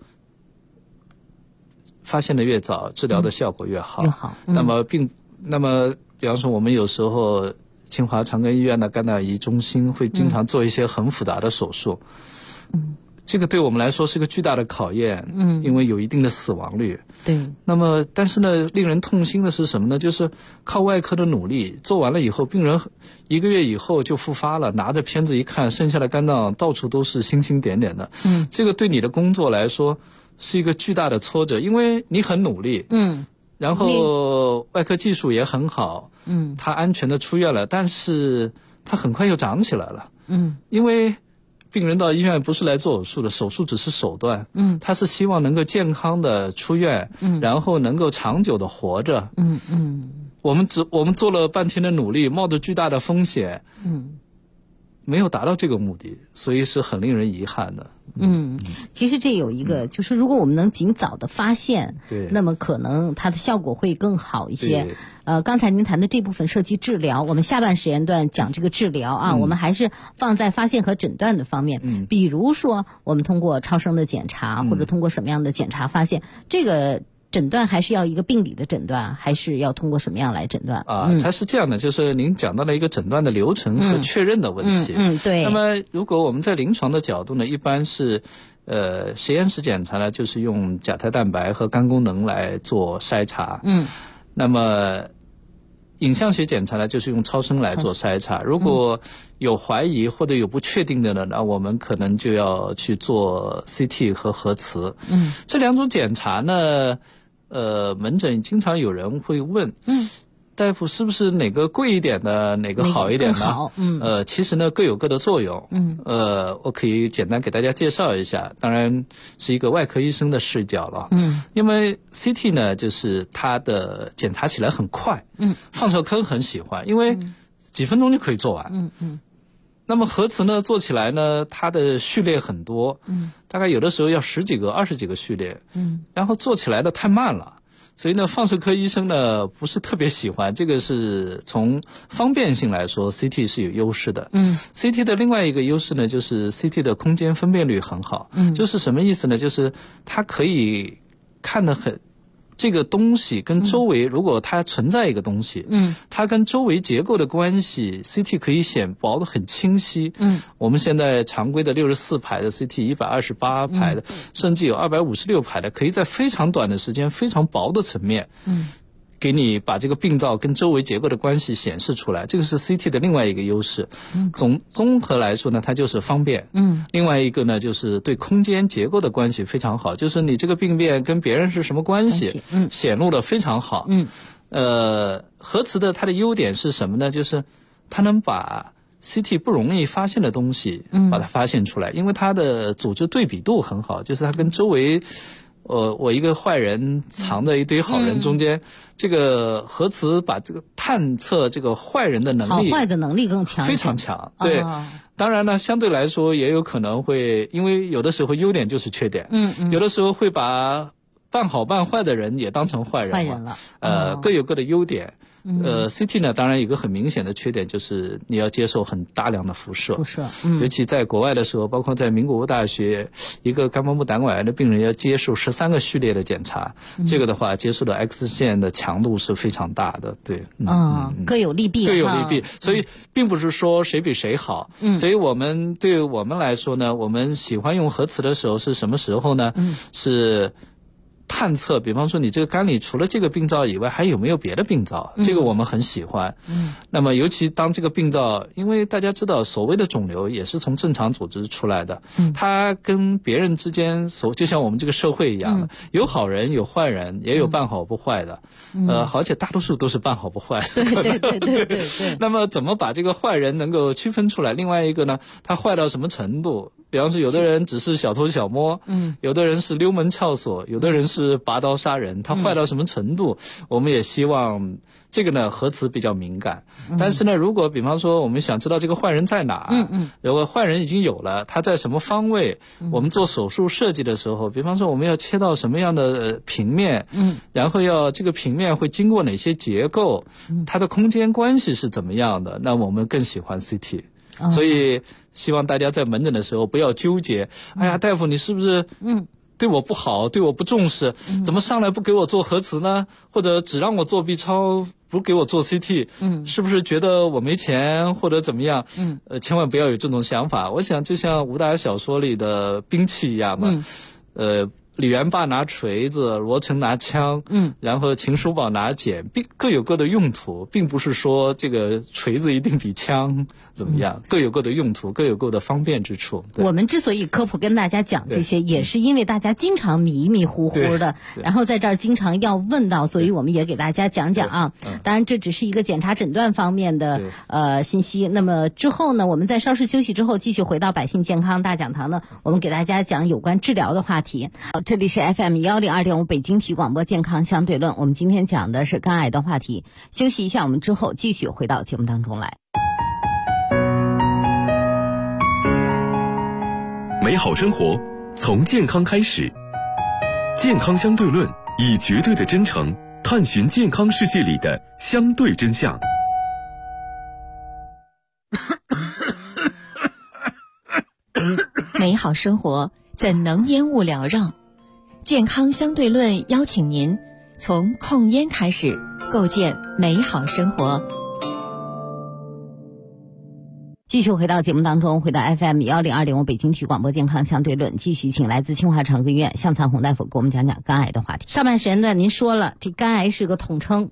发现的越早，治疗的效果越好。那么比方说我们有时候清华长庚医院的肝胆胰中心会经常做一些很复杂的手术。这个对我们来说是个巨大的考验，因为有一定的死亡率。 对。 那么，但是呢，令人痛心的是什么呢？就是靠外科的努力，做完了以后，病人1个月以后就复发了，拿着片子一看，剩下的肝脏到处都是星星点点的。这个对你的工作来说是一个巨大的挫折，因为你很努力，然后外科技术也很好，他安全的出院了，但是他很快又长起来了，因为病人到医院不是来做手术的，手术只是手段，他是希望能够健康的出院，然后能够长久的活着。我们做了半天的努力，冒着巨大的风险，没有达到这个目的，所以是很令人遗憾的。 其实这有一个，就是如果我们能尽早的发现，那么可能它的效果会更好一些。刚才您谈的这部分涉及治疗，我们下半时间段讲这个治疗啊，我们还是放在发现和诊断的方面。比如说我们通过超声的检查，或者通过什么样的检查发现这个诊断，还是要一个病理的诊断，还是要通过什么样来诊断？ 它是这样的，就是您讲到了一个诊断的流程和确认的问题。 对。 那么如果我们在临床的角度呢，一般是实验室检查呢，就是用甲胎蛋白和肝功能来做筛查。那么影像学检查呢，就是用超声来做筛查。如果有怀疑或者有不确定的呢，那我们可能就要去做 CT 和核磁。这2种检查呢，门诊经常有人会问，大夫是不是哪个贵一点的，哪个好一点呢？其实呢各有各的作用。我可以简单给大家介绍一下，当然是一个外科医生的视角了。因为 CT 呢，就是它的检查起来很快，放射科很喜欢，因为几分钟就可以做完。那么核磁呢，做起来呢，它的序列很多，大概有的时候要10几个、20几个序列，然后做起来的太慢了。所以呢，放射科医生呢不是特别喜欢，这个是从方便性来说 CT 是有优势的。CT 的另外一个优势呢，就是 CT 的空间分辨率很好。就是什么意思呢？就是它可以看得很，这个东西跟周围，如果它存在一个东西，它跟周围结构的关系 CT 可以显薄得很清晰。我们现在常规的64排的 CT、128排的，甚至有256排的，可以在非常短的时间、非常薄的层面，给你把这个病灶跟周围结构的关系显示出来，这个是 CT 的另外一个优势。综合来说呢，它就是方便。另外一个呢，就是对空间结构的关系非常好，就是你这个病变跟别人是什么关系，显露的非常好。核磁的它的优点是什么呢？就是它能把 CT 不容易发现的东西把它发现出来，因为它的组织对比度很好，就是它跟周围我一个坏人藏在一堆好人中间，这个核磁把这个探测这个坏人的能力， 好坏的能力更强， 非常强。对，当然呢，相对来说也有可能会，因为有的时候优点就是缺点，有的时候会把半好半坏的人也当成坏人了，各有各的优点。CT 呢，当然有个很明显的缺点，就是你要接受很大量的辐射。尤其在国外的时候，包括在名古屋大学，一个肝膜部胆管癌的病人要接受13个序列的检查，这个的话，接受的 X 线的强度是非常大的。对， 各有利弊， 各有利弊，所以并不是说谁比谁好。所以对我们来说呢，我们喜欢用核磁的时候是什么时候呢？是探测，比方说你这个肝里除了这个病灶以外还有没有别的病灶，这个我们很喜欢。那么尤其当这个病灶，因为大家知道所谓的肿瘤也是从正常组织出来的，它跟别人之间就像我们这个社会一样的，有好人有坏人，也有半好不坏的，而且大多数都是半好不坏的。对。那么怎么把这个坏人能够区分出来？另外一个呢，他坏到什么程度？比方说有的人只是小偷小摸，有的人是溜门撬锁，有的人是拔刀杀人，他坏到什么程度，我们也希望这个呢核磁比较敏感。但是呢，如果比方说我们想知道这个坏人在哪，如果坏人已经有了，他在什么方位，我们做手术设计的时候，比方说我们要切到什么样的平面，然后这个平面会经过哪些结构，它的空间关系是怎么样的，那我们更喜欢 CT。所以希望大家在门诊的时候不要纠结，哎呀，大夫你是不是对我不好，对我不重视，怎么上来不给我做核磁呢？或者只让我做 B 超，不给我做 CT，是不是觉得我没钱或者怎么样？千万不要有这种想法。我想就像武打小说里的兵器一样嘛，李元霸拿锤子，罗成拿枪，然后秦叔宝拿锏，各有各的用途，并不是说这个锤子一定比枪怎么样，各有各的用途，各有各的方便之处。 我们之所以科普跟大家讲这些，也是因为大家经常迷迷糊糊的，然后在这儿经常要问到，所以我们也给大家讲讲啊。当然这只是一个检查诊断方面的信息。那么之后呢，我们在稍事休息之后继续回到百姓健康大讲堂呢，我们给大家讲有关治疗的话题。这里是 FM102.5 北京体育广播健康相对论，我们今天讲的是肝癌的话题。休息一下，我们之后继续回到节目当中来。 美好生活从健康开始，健康相对论以绝对的真诚探寻健康世界里的相对真相。 美好生活怎能烟雾缭绕？健康相对论邀请您从控烟开始，构建美好生活。 继续回到节目当中，回到 FM102.5 北京体育广播健康相对论，继续请来自清华长庚医院向灿红大夫给我们讲讲肝癌的话题。上半时间段您说了，这肝癌是个统称，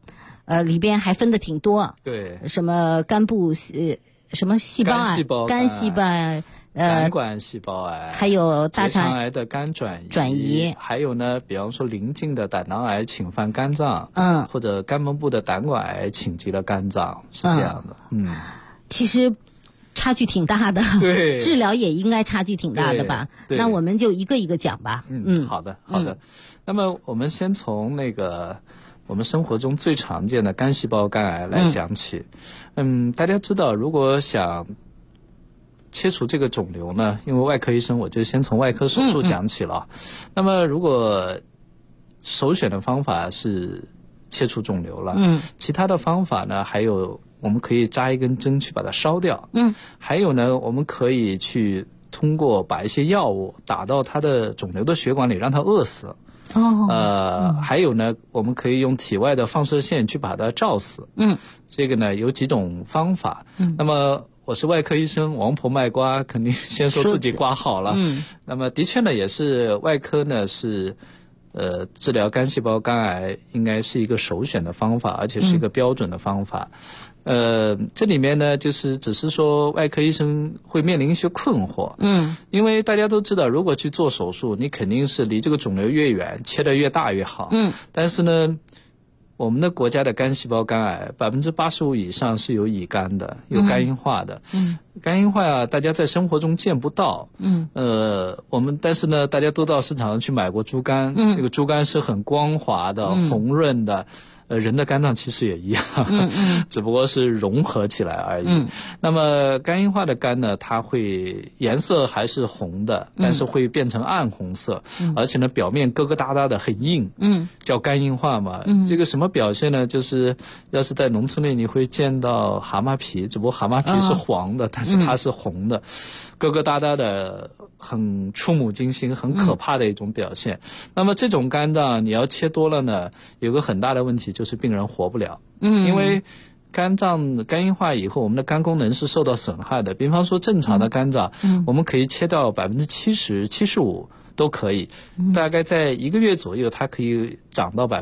里边还分的挺多。 对， 什么肝部什么细胞癌、肝细胞癌。 肝管细胞癌， 还有大肠癌的肝转移，还有呢，比方说临近的胆囊癌侵犯肝脏，或者肝门部的胆管癌侵及了肝脏，是这样的。 其实差距挺大的， 对， 治疗也应该差距挺大的吧？那我们就一个一个讲吧。 好的。那么我们先从那个我们生活中最常见的肝细胞肝癌来讲起。大家知道，如果想切除这个肿瘤呢，因为外科医生，我就先从外科手术讲起了。那么如果首选的方法是切除肿瘤了，其他的方法呢，还有我们可以扎一根针去把它烧掉，还有呢，我们可以去通过把一些药物打到它的肿瘤的血管里，让它饿死。还有呢，我们可以用体外的放射线去把它照死。这个呢有几种方法。那么我是外科医生，王婆卖瓜，肯定先说自己瓜好了。那么的确呢，也是外科呢是治疗肝细胞肝癌应该是一个首选的方法，而且是一个标准的方法。这里面呢，就是只是说外科医生会面临一些困惑。因为大家都知道，如果去做手术，你肯定是离这个肿瘤越远，切得越大越好。但是呢，我们的国家的肝细胞肝癌85%以上是有乙肝的，有肝硬化的。肝硬化啊，大家在生活中见不到。但是呢，大家都到市场上去买过猪肝。这个猪肝是很光滑的、红润的。人的肝脏其实也一样，只不过是融合起来而已。那么肝硬化的肝呢，它会颜色还是红的，但是会变成暗红色，而且呢表面疙疙瘩瘩的很硬，叫肝硬化嘛。这个什么表现呢？就是要是在农村里你会见到蛤蟆皮，只不过蛤蟆皮是黄的，但是它是红的，疙疙瘩瘩的，很触目惊心，很可怕的一种表现。那么这种肝脏你要切多了呢，有个很大的问题就是病人活不了。因为肝硬化以后，我们的肝功能是受到损害的。比方说正常的肝脏，我们可以切到70%、75%都可以，大概在1个月左右，它可以长到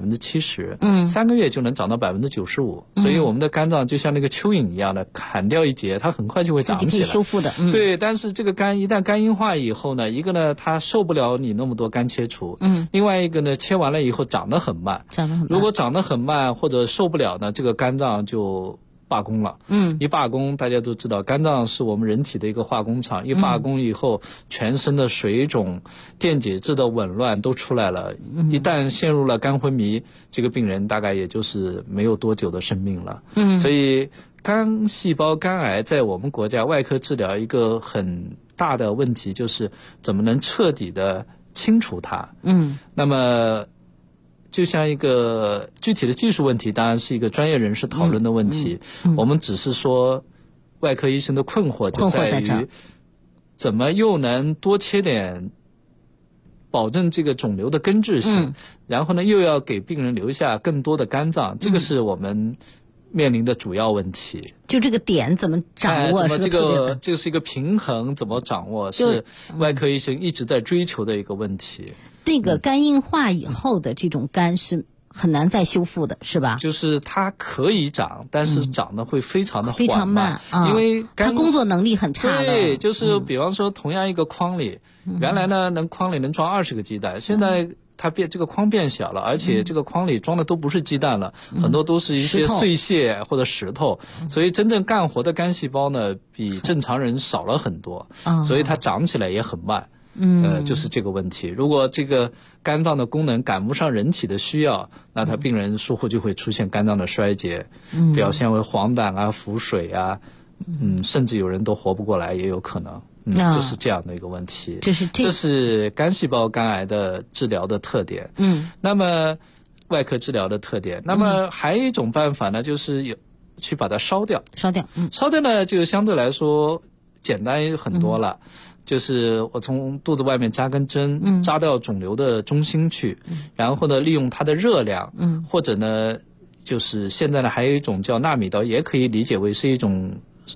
70%，3个月就能长到95%。所以我们的肝脏就像那个蚯蚓一样的，砍掉一截，它很快就会长起来， 自己可以修复的。 对，但是这个肝一旦肝硬化以后呢，一个呢它受不了你那么多肝切除，另外一个呢切完了以后长得很慢，如果长得很慢或者受不了呢，这个肝脏就罢工了。一罢工，大家都知道，肝脏是我们人体的一个化工厂。一罢工以后，全身的水肿、电解质的紊乱都出来了。一旦陷入了肝昏迷，这个病人大概也就是没有多久的生命了。所以肝细胞肝癌在我们国家外科治疗一个很大的问题就是怎么能彻底的清除它。那么就像一个具体的技术问题，当然是一个专业人士讨论的问题。我们只是说，外科医生的困惑就在于，怎么又能多切点，保证这个肿瘤的根治性，然后呢，又要给病人留下更多的肝脏，这个是我们面临的主要问题。 就这个点怎么掌握？ 这是一个平衡，怎么掌握，是外科医生一直在追求的一个问题。 那个肝硬化以后的这种肝是很难再修复的，是吧？ 就是它可以长，但是长得会非常的缓慢，因为它工作能力很差的。 对，就是比方说同样一个筐里，原来呢筐里能装20个鸡蛋，现在它这个筐变小了，而且这个筐里装的都不是鸡蛋了，很多都是一些碎屑或者石头，所以真正干活的肝细胞呢比正常人少了很多，所以它长起来也很慢。就是这个问题。如果这个肝脏的功能赶不上人体的需要，那他病人术后就会出现肝脏的衰竭，表现为黄疸啊、腹水啊，甚至有人都活不过来也有可能。就是这样的一个问题。这是肝细胞肝癌的治疗的特点。那么外科治疗的特点。那么还有一种办法呢，就是去把它烧掉。烧掉呢，就相对来说简单很多了。就是我从肚子外面扎根针，扎到肿瘤的中心去，然后呢利用它的热量，或者呢就是现在呢还有一种叫纳米刀，也可以理解为是一种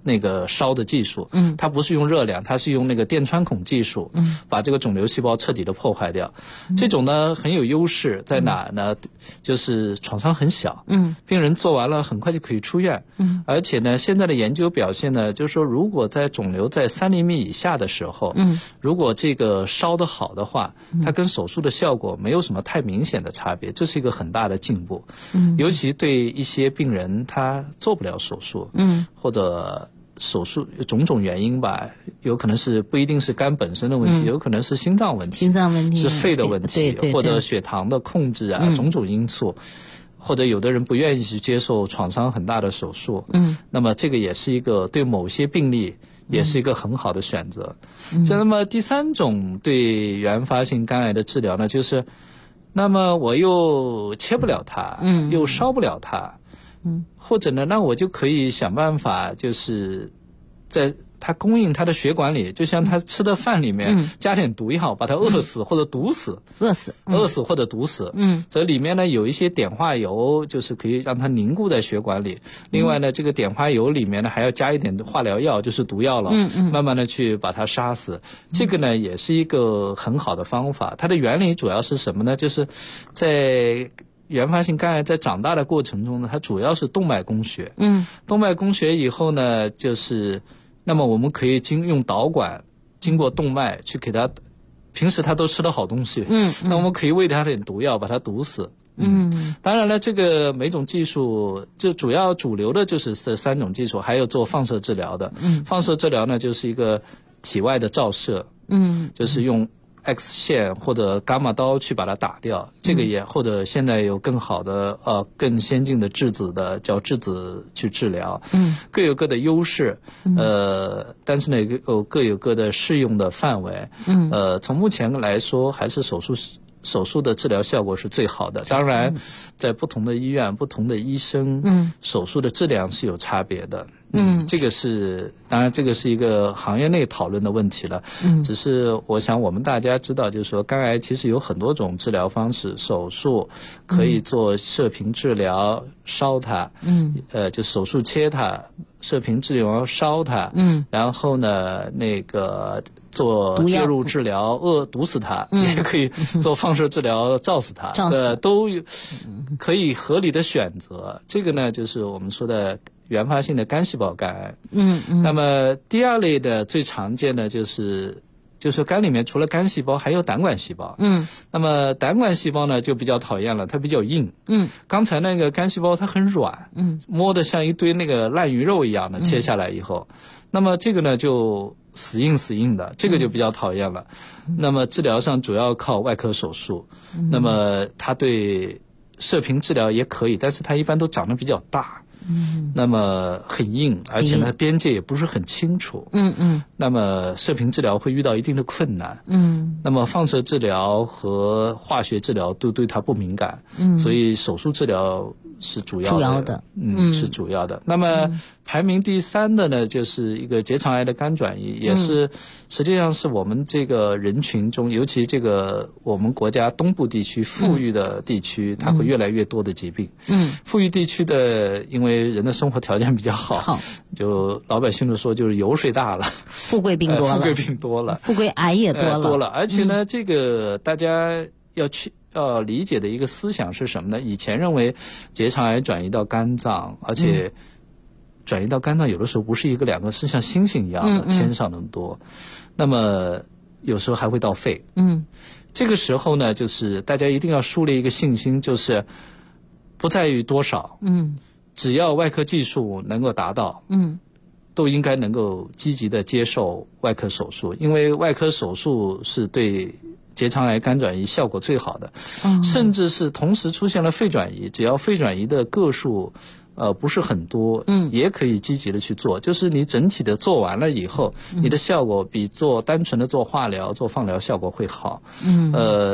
那个烧的技术，它不是用热量，它是用那个电穿孔技术，把这个肿瘤细胞彻底的破坏掉。这种呢很有优势在哪呢？就是创伤很小，病人做完了很快就可以出院，而且呢，现在的研究表现呢，就是说如果在肿瘤在3厘米以下的时候，如果这个烧得好的话，它跟手术的效果没有什么太明显的差别，这是一个很大的进步。尤其对一些病人他做不了手术，或者手术种种原因吧，有可能是不一定是肝本身的问题，有可能是心脏问题，是肺的问题，或者血糖的控制啊，种种因素。或者有的人不愿意去接受创伤很大的手术，那么这个也是一个对某些病例也是一个很好的选择。那么第3种对原发性肝癌的治疗呢，就是那么我又切不了它，又烧不了它，或者呢，那我就可以想办法，就是在它供应它的血管里，就像它吃的饭里面加点毒药，把它饿死或者毒死，饿死或者毒死。所以里面呢有一些碘化铀，就是可以让它凝固在血管里。另外呢，这个碘化铀里面呢还要加一点化疗药，就是毒药了，慢慢的去把它杀死。这个呢也是一个很好的方法。它的原理主要是什么呢？就是在原发性肝癌在长大的过程中呢，它主要是动脉供血。动脉供血以后呢，就是那么我们可以用导管经过动脉去给它，平时它都吃的好东西，那我们可以喂它点毒药把它毒死。当然了，这个每种技术就主流的就是这3种技术，还有做放射治疗的。放射治疗呢就是一个体外的照射，就是用X 线或者伽马刀去把它打掉，这个也或者现在有更好的更先进的质子的叫质子去治疗，各有各的优势，但是呢各有各的适用的范围，从目前来说还是手术的治疗效果是最好的。当然在不同的医院不同的医生，手术的质量是有差别的。这个是当然这个是一个行业内讨论的问题了。只是我想我们大家知道，就是说肝癌其实有很多种治疗方式，手术可以做射频治疗烧它，就手术切它，射频治疗烧它，然后呢那个做介入治疗毒死它，也可以做放射治疗照死它，都可以合理的选择。这个呢就是我们说的原发性的肝细胞肝癌。那么第2类的最常见的就是肝里面除了肝细胞还有胆管细胞。那么胆管细胞呢就比较讨厌了，它比较硬。刚才那个肝细胞它很软，摸得像一堆那个烂鱼肉一样的，切下来以后，那么这个呢就死硬的，这个就比较讨厌了。那么治疗上主要靠外科手术，那么它对射频治疗也可以，但是它一般都长得比较大。那么很硬，而且呢边界也不是很清楚。那么射频治疗会遇到一定的困难。那么放射治疗和化学治疗都对它不敏感。所以手术治疗是主要的。是主要的。那么排名第3的呢，就是一个结肠癌的肝转移，也是实际上是我们这个人群中，尤其这个我们国家东部地区富裕的地区，它会越来越多的疾病。富裕地区的因为人的生活条件比较好，就老百姓都说就是油水大了， 富贵病多了，富贵癌也多了。 而且呢，这个大家要理解的一个思想是什么呢？以前认为结肠癌转移到肝脏，而且转移到肝脏有的时候不是1个2个，是像星星一样的天上那么多。那么有时候还会到肺。这个时候呢，就是大家一定要树立一个信心，就是不在于多少，只要外科技术能够达到，都应该能够积极的接受外科手术，因为外科手术是对结肠癌肝转移效果最好的。甚至是同时出现了肺转移，只要肺转移的个数不是很多，也可以积极的去做。就是你整体的做完了以后，你的效果比单纯的做化疗、做放疗效果会好。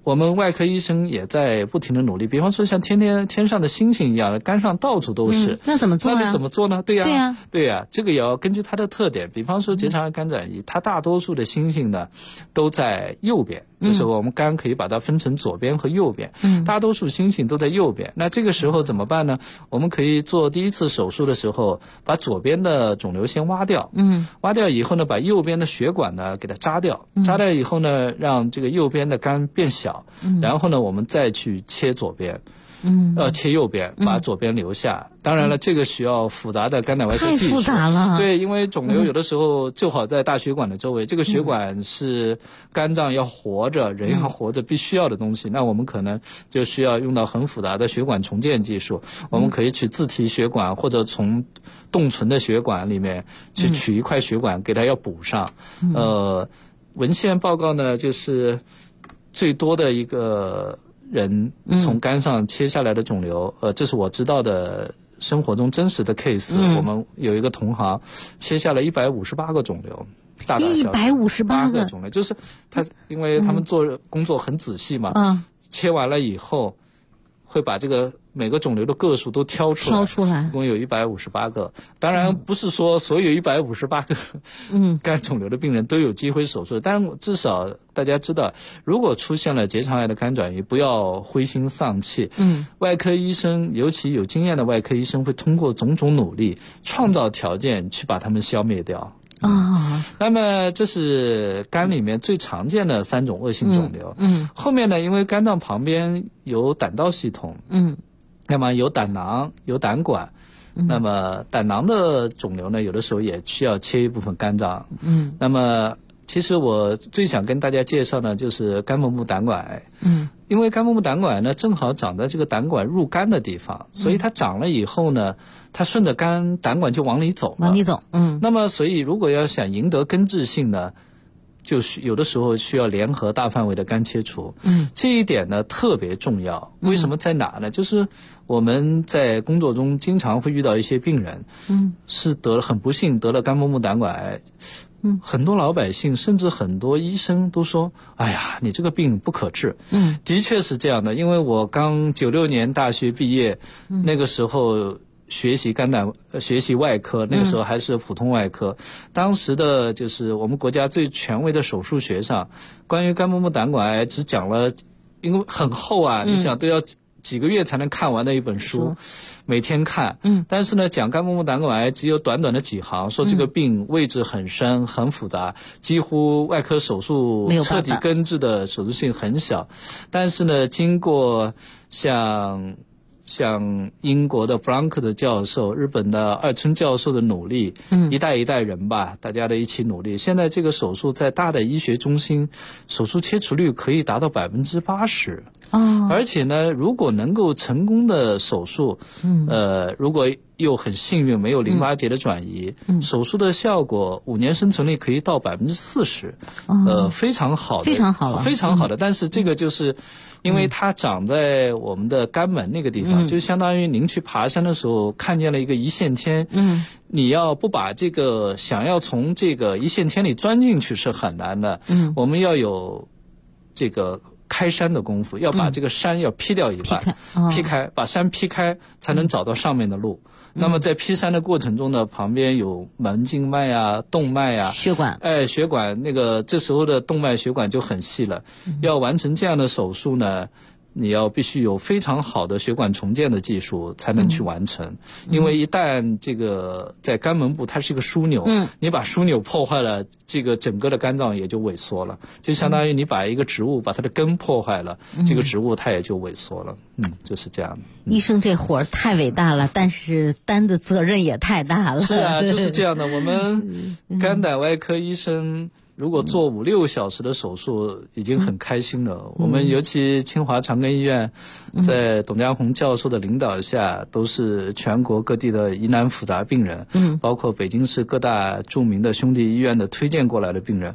我们外科医生也在不停的努力，比方说像天上的星星一样，肝上到处都是。 那怎么做啊？ 那你怎么做呢？对呀，这个也要根据它的特点。比方说结肠癌肝转移，它大多数的星星呢都在右边，就是我们肝可以把它分成左边和右边。大多数星星都在右边。那这个时候怎么办呢？我们可以做第一次手术的时候，把左边的肿瘤先挖掉。挖掉以后呢，把右边的血管呢给它扎掉。扎掉以后呢，让这个右边的肝变小。然后呢，我们再去切左边，切右边，把左边留下。当然了，这个需要复杂的肝胆外科技术。 太复杂了。 对，因为肿瘤有的时候就好在大血管的周围，这个血管是肝脏要活着，人要活着必须要的东西。那我们可能就需要用到很复杂的血管重建技术。我们可以取自体血管，或者从冻存的血管里面去取一块血管，给它要补上。文献报告呢，就是最多的一个人从肝上切下来的肿瘤，这是我知道的生活中真实的 case。我们有一个同行切下了158个肿瘤，大大小小158个肿瘤，就是他因为他们做工作很仔细嘛，切完了以后会把这个每个肿瘤的个数都挑出来，一共有158个。当然不是说所有158个肝肿瘤的病人都有机会手术，但至少大家知道，如果出现了结肠癌的肝转移，不要灰心丧气。外科医生，尤其有经验的外科医生，会通过种种努力，创造条件去把它们消灭掉。那么这是肝里面最常见的3种恶性肿瘤。后面呢，因为肝脏旁边有胆道系统，那么有胆囊，有胆管。那么胆囊的肿瘤呢，有的时候也需要切一部分肝脏。那么其实我最想跟大家介绍呢，就是肝门部胆管癌。因为肝门部胆管癌呢，正好长在这个胆管入肝的地方，所以它长了以后呢，它顺着胆管就往里走。那么所以如果要想赢得根治性呢，就是有的时候需要联合大范围的肝切除。这一点呢特别重要。为什么在哪呢？就是我们在工作中经常会遇到一些病人，是很不幸得了肝门部胆管癌。很多老百姓甚至很多医生都说，哎呀，你这个病不可治。的确是这样的，因为我刚96年大学毕业，那个时候学习外科，那个时候还是普通外科。当时的就是我们国家最权威的手术学上，关于肝门部胆管癌只讲了，因为很厚啊，你想都要几个月才能看完的一本书，每天看。但是呢，讲肝门部胆管癌只有短短的几行，说这个病位置很深很复杂，几乎外科手术彻底根治的手术性很小。但是呢，经过像英国的 Blank 的教授，日本的二村教授的努力，一代一代人吧，大家的一起努力，现在这个手术在大的医学中心，手术切除率可以达到80%。而且呢，如果能够成功的手术，如果又很幸运没有淋巴结的转移，手术的效果5年生存率可以到40%，非常好的，非常好的。但是这个就是因为它长在我们的肝门那个地方，就相当于您去爬山的时候看见了一个一线天，你要不把这个想要从这个一线天里钻进去是很难的。我们要有这个开山的功夫，要把这个山要劈掉一半，劈开，把山劈开，才能找到上面的路。那么在劈山的过程中呢，旁边有门静脉啊、动脉啊、 血管， 血管那个这时候的动脉血管就很细了。要完成这样的手术呢，你要必须有非常好的血管重建的技术才能去完成。因为一旦这个在肝门部它是一个枢纽，你把枢纽破坏了，这个整个的肝脏也就萎缩了，就相当于你把一个植物把它的根破坏了，这个植物它也就萎缩了。就是这样的。 医生这活儿太伟大了，但是担的责任也太大了。 是啊，就是这样的。我们肝胆外科医生如果做5、6小时的手术已经很开心了。我们尤其清华长庚医院在董家宏教授的领导下，都是全国各地的疑难复杂病人，包括北京市各大著名的兄弟医院的推荐过来的病人。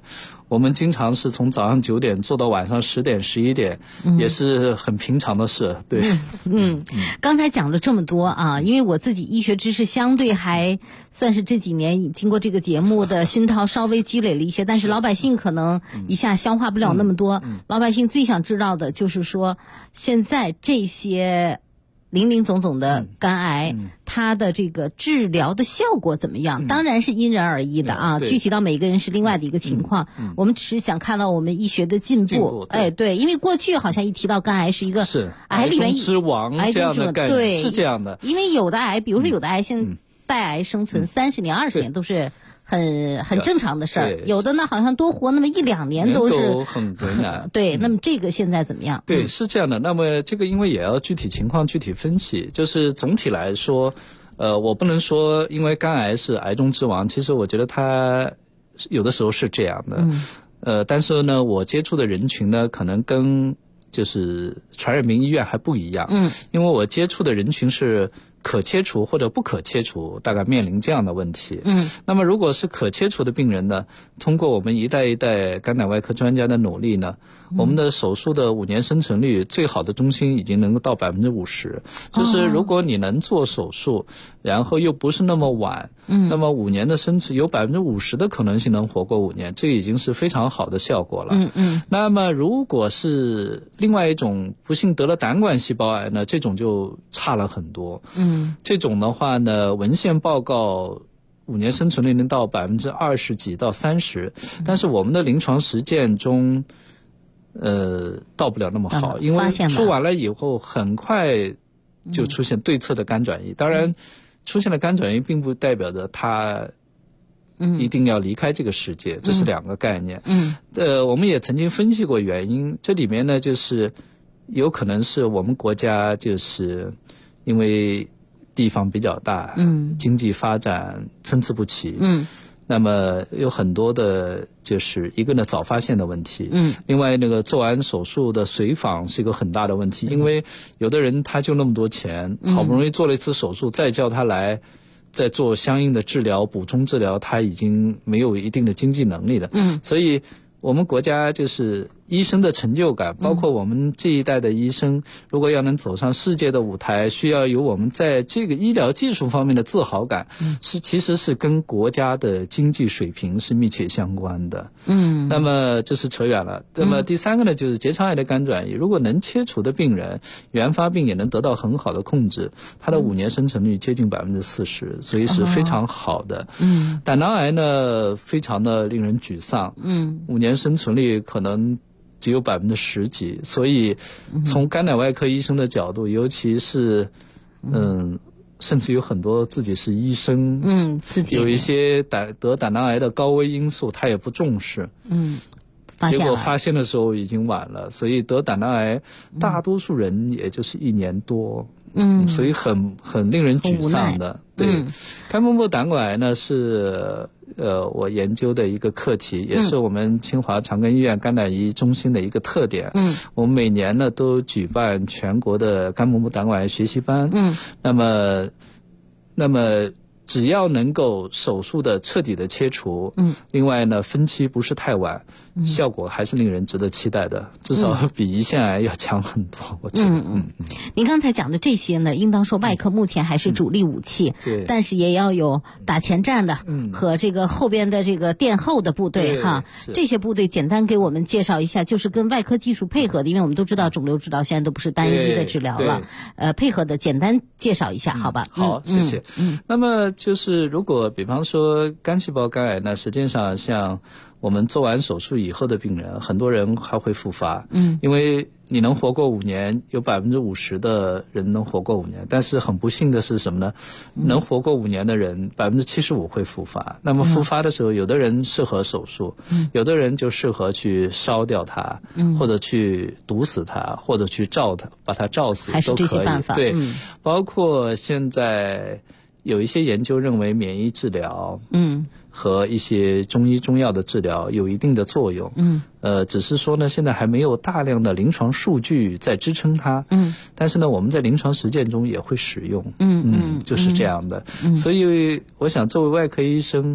我们经常是从早上9点做到晚上10点、11点，也是很平常的事。对， 刚才讲了这么多啊，因为我自己医学知识相对还算是这几年经过这个节目的熏陶稍微积累了一些，但是老百姓可能一下消化不了那么多。老百姓最想知道的就是说，现在这些林林总总的肝癌，它的这个治疗的效果怎么样？当然是因人而异的啊，具体到每个人是另外的一个情况。我们只是想看到我们医学的进步。对，因为过去好像一提到肝癌是一个癌里面之王这样的概念，对，是这样的。 因为有的癌，比如说有的癌现带癌生存30年、20年都是很正常的事儿，有的呢好像多活那么1-2年都是很为难。 对，那么这个现在怎么样？ 对，是这样的。那么这个因为也要具体情况具体分析，就是总体来说，我不能说因为肝癌是癌中之王，其实我觉得它有的时候是这样的。但是呢，我接触的人群呢，可能跟就是传染病医院还不一样。因为我接触的人群是可切除或者不可切除，大概面临这样的问题。那么如果是可切除的病人呢，通过我们一代一代肝胆外科专家的努力呢，我们的手术的5年生存率最好的中心已经能够到50%。就是如果你能做手术，然后又不是那么晚，那么5年的生存有50%的可能性能活过5年，这已经是非常好的效果了。那么如果是另外一种不幸得了胆管细胞癌呢，这种就差了很多。这种的话呢，文献报告5年生存率能到20几到30%，但是我们的临床实践中，到不了那么好，因为出完了以后很快就出现对侧的肝转移。当然，出现了肝转移并不代表着它一定要离开这个世界，这是2个概念。我们也曾经分析过原因，这里面呢就是有可能是我们国家就是因为地方比较大，经济发展参差不齐，那么有很多的就是一个呢早发现的问题，另外那个做完手术的随访是一个很大的问题，因为有的人他就那么多钱，好不容易做了一次手术，再叫他来再做相应的治疗补充治疗，他已经没有一定的经济能力了。所以我们国家就是医生的成就感，包括我们这一代的医生，如果要能走上世界的舞台，需要有我们在这个医疗技术方面的自豪感，其实是跟国家的经济水平是密切相关的。那么这是扯远了。那么第3个呢，就是结肠癌的肝转移，如果能切除的病人，原发病也能得到很好的控制，它的5年生存率接近40%，所以是非常好的。胆囊癌呢，非常的令人沮丧。5年生存率可能只有10%几，所以从肝胆外科医生的角度，尤其是甚至有很多自己是医生， 自己有一些得胆囊癌的高危因素，他也不重视，结果发现的时候已经晚了，所以得胆囊癌大多数人也就是1年多，所以很令人沮丧的。对，肝门部胆管癌呢是我研究的一个课题，也是我们清华长庚医院肝胆胰中心的一个特点。我们每年呢都举办全国的肝门部胆管癌学习班。那么只要能够手术的彻底的切除，另外呢分期不是太晚，效果还是令人值得期待的，至少比胰腺癌要强很多，我觉得。 您刚才讲的这些呢，应当说外科目前还是主力武器，但是也要有打前站的和这个后边的这个殿后的部队哈。这些部队简单给我们介绍一下，就是跟外科技术配合的，因为我们都知道肿瘤治疗现在都不是单一的治疗了，配合的简单介绍一下，好吧？ 好，谢谢。那么就是如果比方说肝细胞肝癌呢，实际上像我们做完手术以后的病人，很多人还会复发，因为你能活过5年，有50%的人能活过5年，但是很不幸的是什么呢？能活过5年的人75%会复发。那么复发的时候，有的人适合手术，有的人就适合去烧掉它，或者去毒死它，或者去照它，把它照死都可以。对，包括现在有一些研究认为免疫治疗，和一些中医中药的治疗有一定的作用，只是说呢，现在还没有大量的临床数据在支撑它，但是呢，我们在临床实践中也会使用，就是这样的。所以我想，作为外科医生，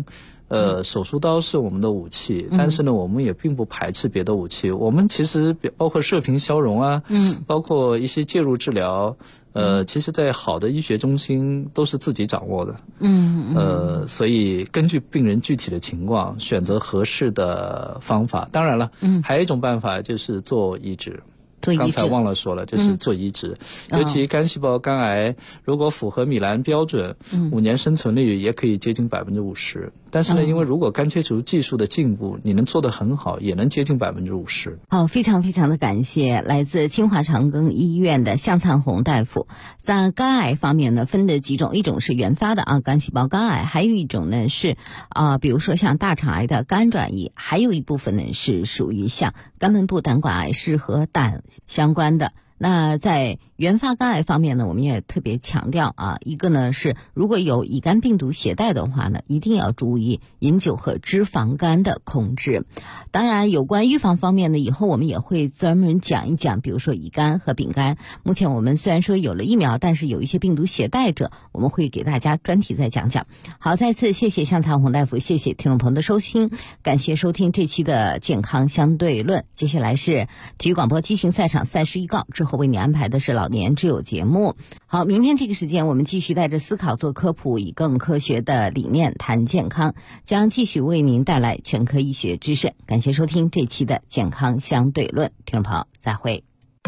手术刀是我们的武器，但是呢，我们也并不排斥别的武器。我们其实包括射频消融啊，包括一些介入治疗，其实在好的医学中心都是自己掌握的。所以根据病人具体的情况选择合适的方法。当然了，还有一种办法就是做移植。刚才忘了说了，就是做移植，尤其干细胞肝癌，如果符合米兰标准，5年生存率也可以接近50%。但是呢，因为如果肝切除技术的进步，你能做得很好，也能接近50%。 好，非常非常的感谢来自清华长庚医院的向灿红大夫。在肝癌方面呢，分的几种，一种是原发的干细胞肝癌，还有一种呢是比如说像大肠癌的肝转移，还有一部分呢是属于像肝门部胆管癌是和胆相关的。那在原发肝癌方面呢，我们也特别强调一个呢是如果有乙肝病毒携带的话呢，一定要注意饮酒和脂肪肝的控制。当然有关预防方面呢，以后我们也会专门讲一讲，比如说乙肝和丙肝。目前我们虽然说有了疫苗，但是有一些病毒携带者，我们会给大家专题再讲讲。好，再次谢谢向灿红大夫，谢谢听众朋友的收听，感谢收听这期的健康相对论。接下来是体育广播激情赛场赛事预告，之后为你安排的是老年之友节目。好，明天这个时间我们继续带着思考做科普，以更科学的理念谈健康，将继续为您带来全科医学知识。感谢收听这期的健康相对论，听众朋友再会。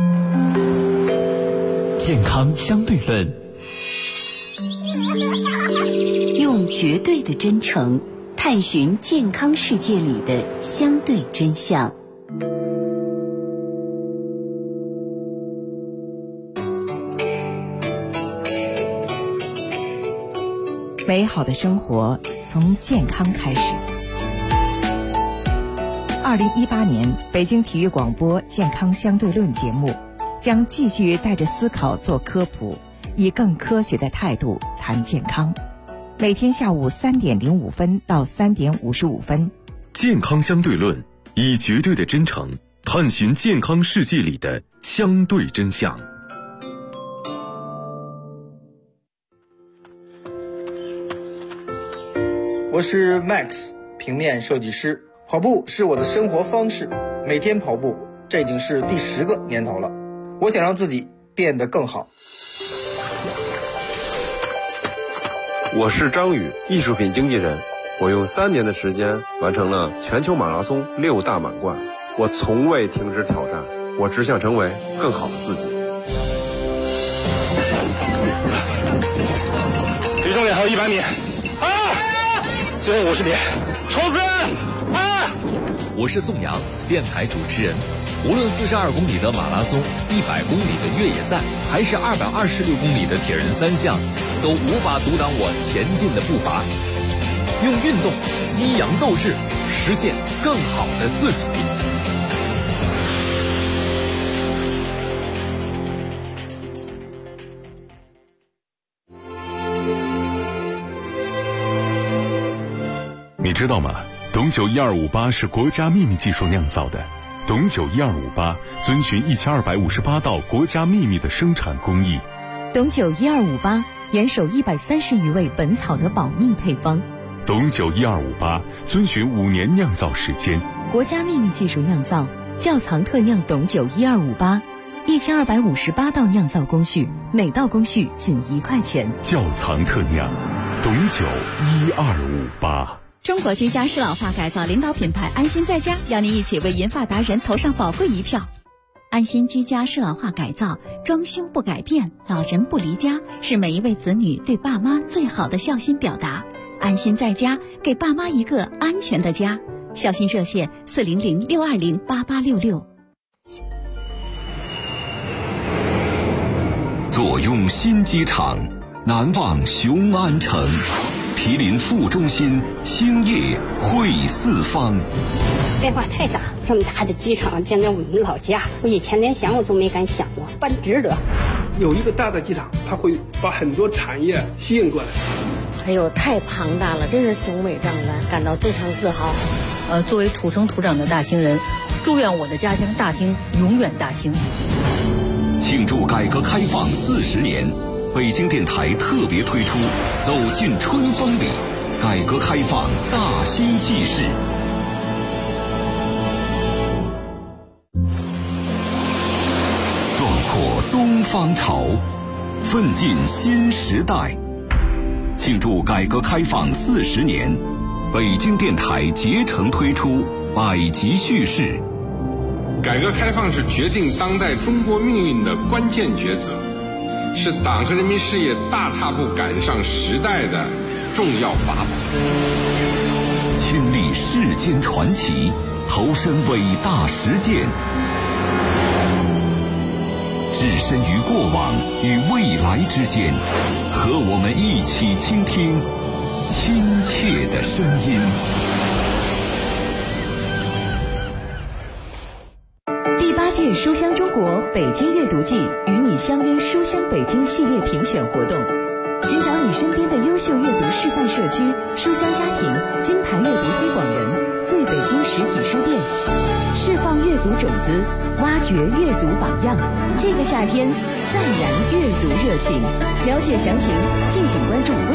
健康相对论， 用绝对的真诚探寻健康世界里的相对真相。 美好的生活从健康开始。2018年北京体育广播健康相对论节目将继续带着思考做科普，以更科学的态度谈健康。每天下午3点05分到3点55分。 健康相对论，以绝对的真诚探寻健康世界里的相对真相。 我是 Max， 平面设计师。跑步是我的生活方式，每天跑步，这已经是第10个年头了。我想让自己变得更好。 我是张宇，艺术品经纪人。我用3年的时间完成了全球马拉松6大满贯。我从未停止挑战，我只想成为更好的自己。 离终点还有100米。最后50米，冲刺！ 我是宋阳，电台主持人。无论42公里的马拉松、100公里的越野赛，还是226公里的铁人3项，都无法阻挡我前进的步伐。用运动激扬斗志，实现更好的自己。 你知道吗？董酒1258是国家秘密技术酿造的。董酒1258遵循1258道国家秘密的生产工艺。 董酒1258严守130余味本草的保密配方。 董酒1258遵循5年酿造时间。 国家秘密技术酿造，窖藏特酿董酒1258，1258道酿造工序，每道工序仅1块钱。 窖藏特酿，董酒1258。 中国居家适老化改造领导品牌安心在家邀您一起为银发达人投上宝贵一票。安心居家适老化改造，装修不改变，老人不离家，是每一位子女对爸妈最好的孝心表达。安心在家，给爸妈一个安全的家。孝心热线400-620-8866。 坐拥新机场，难忘雄安城。毗邻副中心，兴业汇四方。 变化太大，这么大的机场建在我们老家，我以前连想我都没敢想过，办值得。 有一个大的机场，它会把很多产业吸引过来。 哎呦，太庞大了，真是雄伟壮观，感到非常自豪。 作为土生土长的大兴人，祝愿我的家乡大兴永远大兴。 庆祝改革开放40年。北京电台特别推出《走进春风里》， 改革开放大新纪事。壮阔东方潮，奋进新时代。庆祝改革开放40年，北京电台竭诚推出百集叙事。 改革开放是决定当代中国命运的关键抉择，是党和人民事业大踏步赶上时代的重要法宝。 亲历世间传奇，投身伟大实践，置身于过往与未来之间，和我们一起倾听亲切的声音。 第8届书香中国北京阅读季与你相约书香北京系列评选活动，寻找你身边的优秀阅读示范社区、书香家庭、金牌阅读推广人、最北京实体书店，释放阅读种子，挖掘阅读榜样。这个夏天，暂燃阅读热情。了解详情，敬请关注微